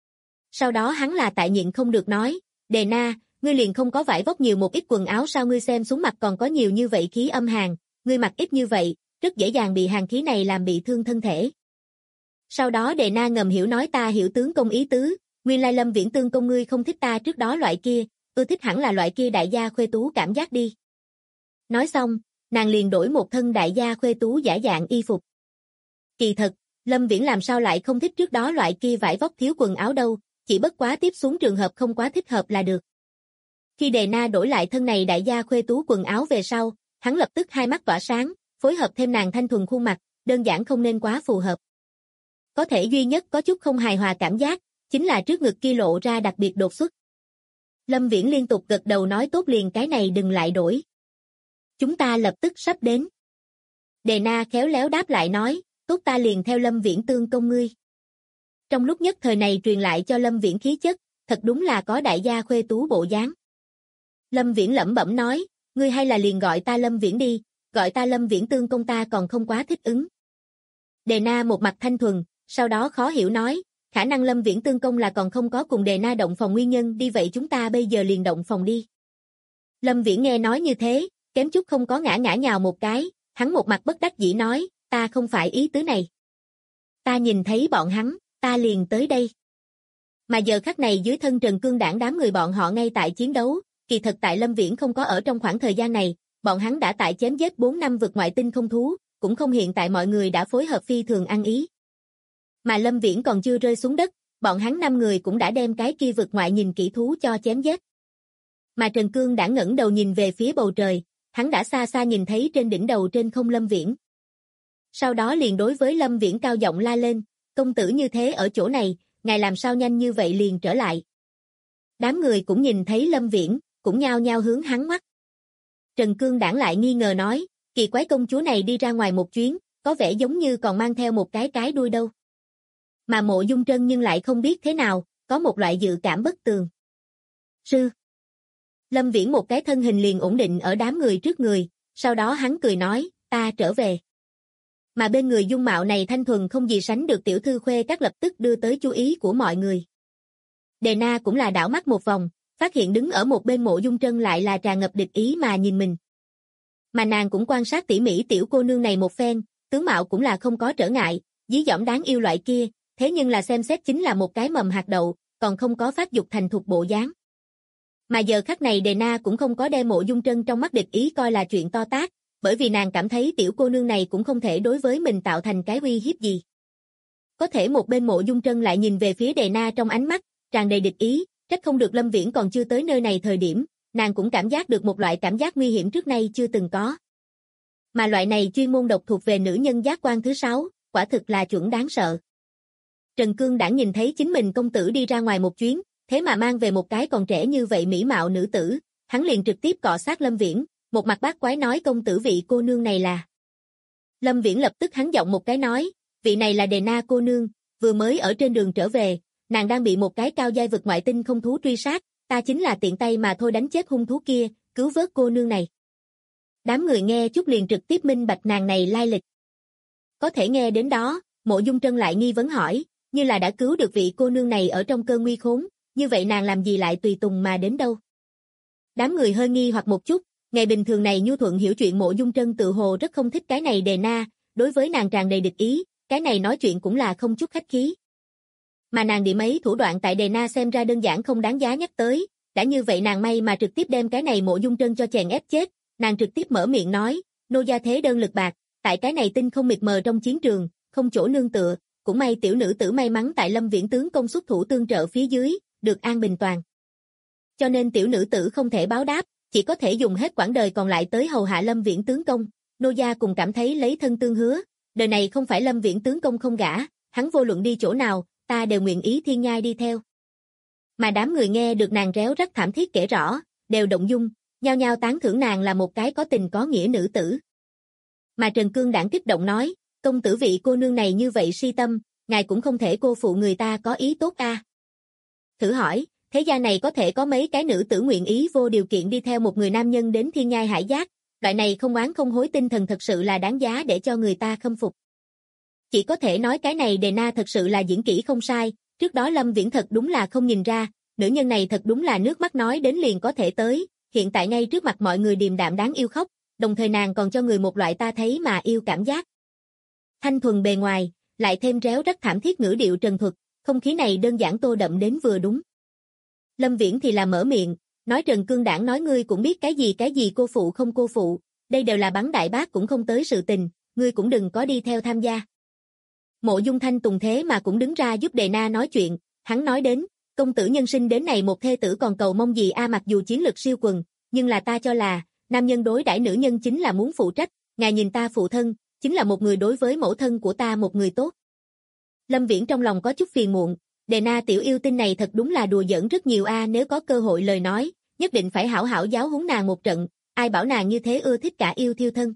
Sau đó hắn là tại nhịn không được nói, Đề Na, ngươi liền không có vải vóc nhiều một ít quần áo sao ngươi xem xuống mặt còn có nhiều như vậy khí âm hàn, ngươi mặc ít như vậy, rất dễ dàng bị hàn khí này làm bị thương thân thể. Sau đó Đề Na ngầm hiểu nói ta hiểu tướng công ý tứ, nguyên lai Lâm Viễn tương công ngươi không thích ta trước đó loại kia, ưa thích hẳn là loại kia đại gia khuê tú cảm giác đi. Nói xong, nàng liền đổi một thân đại gia khuê tú giả dạng y phục. Kỳ thật, Lâm Viễn làm sao lại không thích trước đó loại kia vải vóc thiếu quần áo đâu, chỉ bất quá tiếp xuống trường hợp không quá thích hợp là được. Khi Đề Na đổi lại thân này đại gia khuê tú quần áo về sau, hắn lập tức hai mắt tỏa sáng, phối hợp thêm nàng thanh thuần khuôn mặt, đơn giản không nên quá phù hợp. Có thể duy nhất có chút không hài hòa cảm giác, chính là trước ngực kia lộ ra đặc biệt đột xuất. Lâm Viễn liên tục gật đầu nói tốt liền cái này đừng lại đổi. Chúng ta lập tức sắp đến. Đề Na khéo léo đáp lại nói, tốt ta liền theo Lâm Viễn tương công ngươi. Trong lúc nhất thời này truyền lại cho Lâm Viễn khí chất, thật đúng là có đại gia khuê tú bộ dáng. Lâm Viễn lẩm bẩm nói, ngươi hay là liền gọi ta Lâm Viễn đi, gọi ta Lâm Viễn tương công ta còn không quá thích ứng. Đề Na một mặt thanh thuần, sau đó khó hiểu nói, khả năng Lâm Viễn tương công là còn không có cùng Đề Na động phòng nguyên nhân đi vậy chúng ta bây giờ liền động phòng đi. Lâm Viễn nghe nói như thế, kém chút không có ngã nhào một cái, hắn một mặt bất đắc dĩ nói, ta không phải ý tứ này. Ta nhìn thấy bọn hắn, ta liền tới đây. Mà giờ khắc này dưới thân Trần Cương Đảng đám người bọn họ ngay tại chiến đấu, kỳ thật tại Lâm Viễn không có ở trong khoảng thời gian này, bọn hắn đã tại chém giết 4 năm vực ngoại tinh không thú, cũng không hiện tại mọi người đã phối hợp phi thường ăn ý. Mà Lâm Viễn còn chưa rơi xuống đất, bọn hắn 5 người cũng đã đem cái kia vực ngoại nhìn kỹ thú cho chém giết. Mà Trần Cương đã ngẩng đầu nhìn về phía bầu trời, hắn đã xa xa nhìn thấy trên đỉnh đầu trên không Lâm Viễn. Sau đó liền đối với Lâm Viễn cao giọng la lên, công tử như thế ở chỗ này, ngài làm sao nhanh như vậy liền trở lại. Đám người cũng nhìn thấy Lâm Viễn, cũng nhao nhao hướng hắn mắt. Trần Cương Đảng lại nghi ngờ nói, kỳ quái công chúa này đi ra ngoài một chuyến, có vẻ giống như còn mang theo một cái đuôi đâu. Mà Mộ Dung Trân nhưng lại không biết thế nào, có một loại dự cảm bất tường. Sư. Lâm Viễn một cái thân hình liền ổn định ở đám người trước người, sau đó hắn cười nói, ta trở về. Mà bên người dung mạo này thanh thuần không gì sánh được tiểu thư Khuê Các lập tức đưa tới chú ý của mọi người. Đề Na cũng là đảo mắt một vòng, phát hiện đứng ở một bên Mộ Dung Trân lại là tràn ngập địch ý mà nhìn mình. Mà nàng cũng quan sát tỉ mỉ tiểu cô nương này một phen, tướng mạo cũng là không có trở ngại, dí dỏm đáng yêu loại kia, thế nhưng là xem xét chính là một cái mầm hạt đậu, còn không có phát dục thành thục bộ dáng. Mà giờ khắc này Đề Na cũng không có đem Mộ Dung Trân trong mắt địch ý coi là chuyện to tát, bởi vì nàng cảm thấy tiểu cô nương này cũng không thể đối với mình tạo thành cái uy hiếp gì. Có thể một bên Mộ Dung Trân lại nhìn về phía Đề Na trong ánh mắt, tràn đầy địch ý, trách không được Lâm Viễn còn chưa tới nơi này thời điểm, nàng cũng cảm giác được một loại cảm giác nguy hiểm trước nay chưa từng có. Mà loại này chuyên môn độc thuộc về nữ nhân giác quan thứ 6, quả thực là chuẩn đáng sợ. Trần Cương Đảng nhìn thấy chính mình công tử đi ra ngoài một chuyến, thế mà mang về một cái còn trẻ như vậy mỹ mạo nữ tử, hắn liền trực tiếp cọ sát Lâm Viễn, một mặt bác quái nói công tử vị cô nương này là. Lâm Viễn lập tức hắn giọng một cái nói, vị này là Đề Na cô nương, vừa mới ở trên đường trở về, nàng đang bị một cái cao giai vực ngoại tinh không thú truy sát, ta chính là tiện tay mà thôi đánh chết hung thú kia, cứu vớt cô nương này. Đám người nghe chút liền trực tiếp minh bạch nàng này lai lịch. Có thể nghe đến đó, Mộ Dung Trân lại nghi vấn hỏi, như là đã cứu được vị cô nương này ở trong cơn nguy khốn, như vậy nàng làm gì lại tùy tùng mà đến đâu? Đám người hơi nghi hoặc một chút, ngày bình thường này nhu thuận hiểu chuyện Mộ Dung Trân tự hồ rất không thích cái này Đề Na, đối với nàng tràn đầy địch ý, cái này nói chuyện cũng là không chút khách khí. Mà nàng điểm ấy thủ đoạn tại Đề Na xem ra đơn giản không đáng giá nhắc tới, đã như vậy nàng may mà trực tiếp đem cái này Mộ Dung Trân cho chèn ép chết, nàng trực tiếp mở miệng nói, nô gia thế đơn lực bạc, tại cái này tinh không mịt mờ trong chiến trường, không chỗ nương tựa, cũng may tiểu nữ tử may mắn tại Lâm Viễn tướng công xuất thủ tương trợ phía dưới, được an bình toàn. Cho nên tiểu nữ tử không thể báo đáp, chỉ có thể dùng hết quãng đời còn lại tới hầu hạ Lâm Viễn tướng công, nô gia cùng cảm thấy lấy thân tương hứa, đời này không phải Lâm Viễn tướng công không gả, hắn vô luận đi chỗ nào, ta đều nguyện ý thiên nhai đi theo. Mà đám người nghe được nàng réo rắt thảm thiết kể rõ, đều động dung, nhao nhao tán thưởng nàng là một cái có tình có nghĩa nữ tử. Mà Trần Cương Đảng kích động nói, công tử vị cô nương này như vậy si tâm, ngài cũng không thể cô phụ người ta có ý tốt a. Thử hỏi, thế gian này có thể có mấy cái nữ tử nguyện ý vô điều kiện đi theo một người nam nhân đến thiên nhai hải giác, loại này không oán không hối tinh thần thật sự là đáng giá để cho người ta khâm phục. Chỉ có thể nói cái này Đề Na thật sự là diễn kỹ không sai, trước đó Lâm Viễn thật đúng là không nhìn ra, nữ nhân này thật đúng là nước mắt nói đến liền có thể tới, hiện tại ngay trước mặt mọi người điềm đạm đáng yêu khóc, đồng thời nàng còn cho người một loại ta thấy mà yêu cảm giác. Thanh thuần bề ngoài, lại thêm réo rắt thảm thiết ngữ điệu trần thuật, không khí này đơn giản tô đậm đến vừa đúng. Lâm Viễn thì là mở miệng, nói Trần Cương Đảng nói ngươi cũng biết cái gì cô phụ không cô phụ, đây đều là bắn đại bác cũng không tới sự tình, ngươi cũng đừng có đi theo tham gia. Mộ Dung Thanh Tùng thế mà cũng đứng ra giúp Đề Na nói chuyện, hắn nói đến, công tử nhân sinh đến này một thê tử còn cầu mong gì a mặc dù chiến lực siêu quần, nhưng là ta cho là, nam nhân đối đãi nữ nhân chính là muốn phụ trách, ngài nhìn ta phụ thân, chính là một người đối với mẫu thân của ta một người tốt. Lâm Viễn trong lòng có chút phiền muộn, Đề Na tiểu yêu tinh này thật đúng là đùa giỡn rất nhiều a nếu có cơ hội lời nói, nhất định phải hảo hảo giáo huấn nàng một trận, ai bảo nàng như thế ưa thích cả yêu thiêu thân.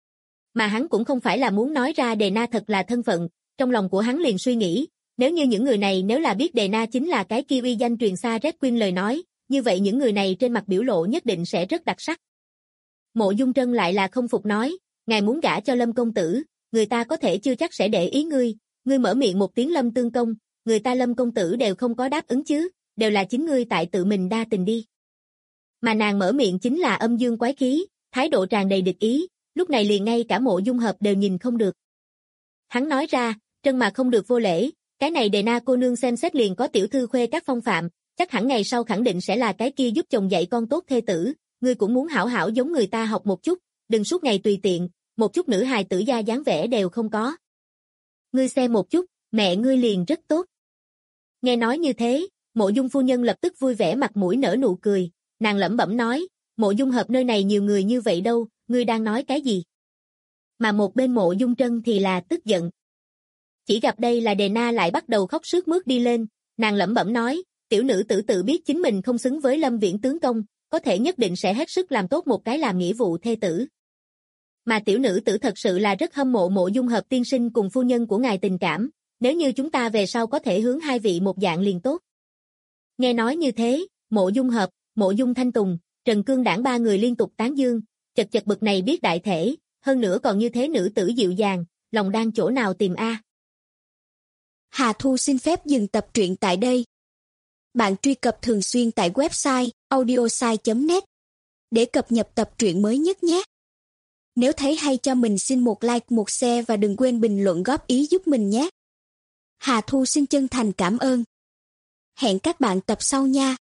Mà hắn cũng không phải là muốn nói ra Đề Na thật là thân phận, trong lòng của hắn liền suy nghĩ, nếu như những người này nếu là biết Đề Na chính là cái kia uy danh truyền xa Red Queen lời nói, như vậy những người này trên mặt biểu lộ nhất định sẽ rất đặc sắc. Mộ Dung Trân lại là không phục nói, ngài muốn gả cho Lâm công tử, người ta có thể chưa chắc sẽ để ý ngươi mở miệng một tiếng Lâm tương công, người ta Lâm công tử đều không có đáp ứng chứ, đều là chính ngươi tại tự mình đa tình đi. Mà nàng mở miệng chính là âm dương quái khí, thái độ tràn đầy địch ý, lúc này liền ngay cả Mộ Dung Hợp đều nhìn không được. Hắn nói ra, Trân mà không được vô lễ, cái này Đề Na cô nương xem xét liền có tiểu thư Khuê Các phong phạm, chắc hẳn ngày sau khẳng định sẽ là cái kia giúp chồng dạy con tốt thê tử, ngươi cũng muốn hảo hảo giống người ta học một chút, đừng suốt ngày tùy tiện, một chút nữ hài tử gia dáng vẻ đều không có. Ngươi xem một chút, mẹ ngươi liền rất tốt. Nghe nói như thế, Mộ Dung phu nhân lập tức vui vẻ mặt mũi nở nụ cười, nàng lẩm bẩm nói, Mộ Dung Hợp nơi này nhiều người như vậy đâu, ngươi đang nói cái gì? mà một bên Mộ Dung Trân thì là tức giận. Chỉ gặp đây là Đề Na lại bắt đầu khóc sướt mướt đi lên, nàng lẩm bẩm nói, tiểu nữ tử tự biết chính mình không xứng với Lâm Viễn tướng công, có thể nhất định sẽ hết sức làm tốt một cái làm nghĩa vụ thê tử. Mà tiểu nữ tử thật sự là rất hâm mộ Mộ Dung Hợp tiên sinh cùng phu nhân của ngài tình cảm, nếu như chúng ta về sau có thể hướng hai vị một dạng liền tốt. Nghe nói như thế, Mộ Dung Hợp, Mộ Dung Thanh Tùng, Trần Cương Đảng ba người liên tục tán dương, chật chật bực này biết đại thể, hơn nữa còn như thế nữ tử dịu dàng, lòng đang chỗ nào tìm a. Hà Thu xin phép dừng tập truyện tại đây. Bạn truy cập thường xuyên tại website audiosai.net để cập nhật tập truyện mới nhất nhé. Nếu thấy hay cho mình xin một like, một share và đừng quên bình luận góp ý giúp mình nhé. Hà Thu xin chân thành cảm ơn. Hẹn các bạn tập sau nha.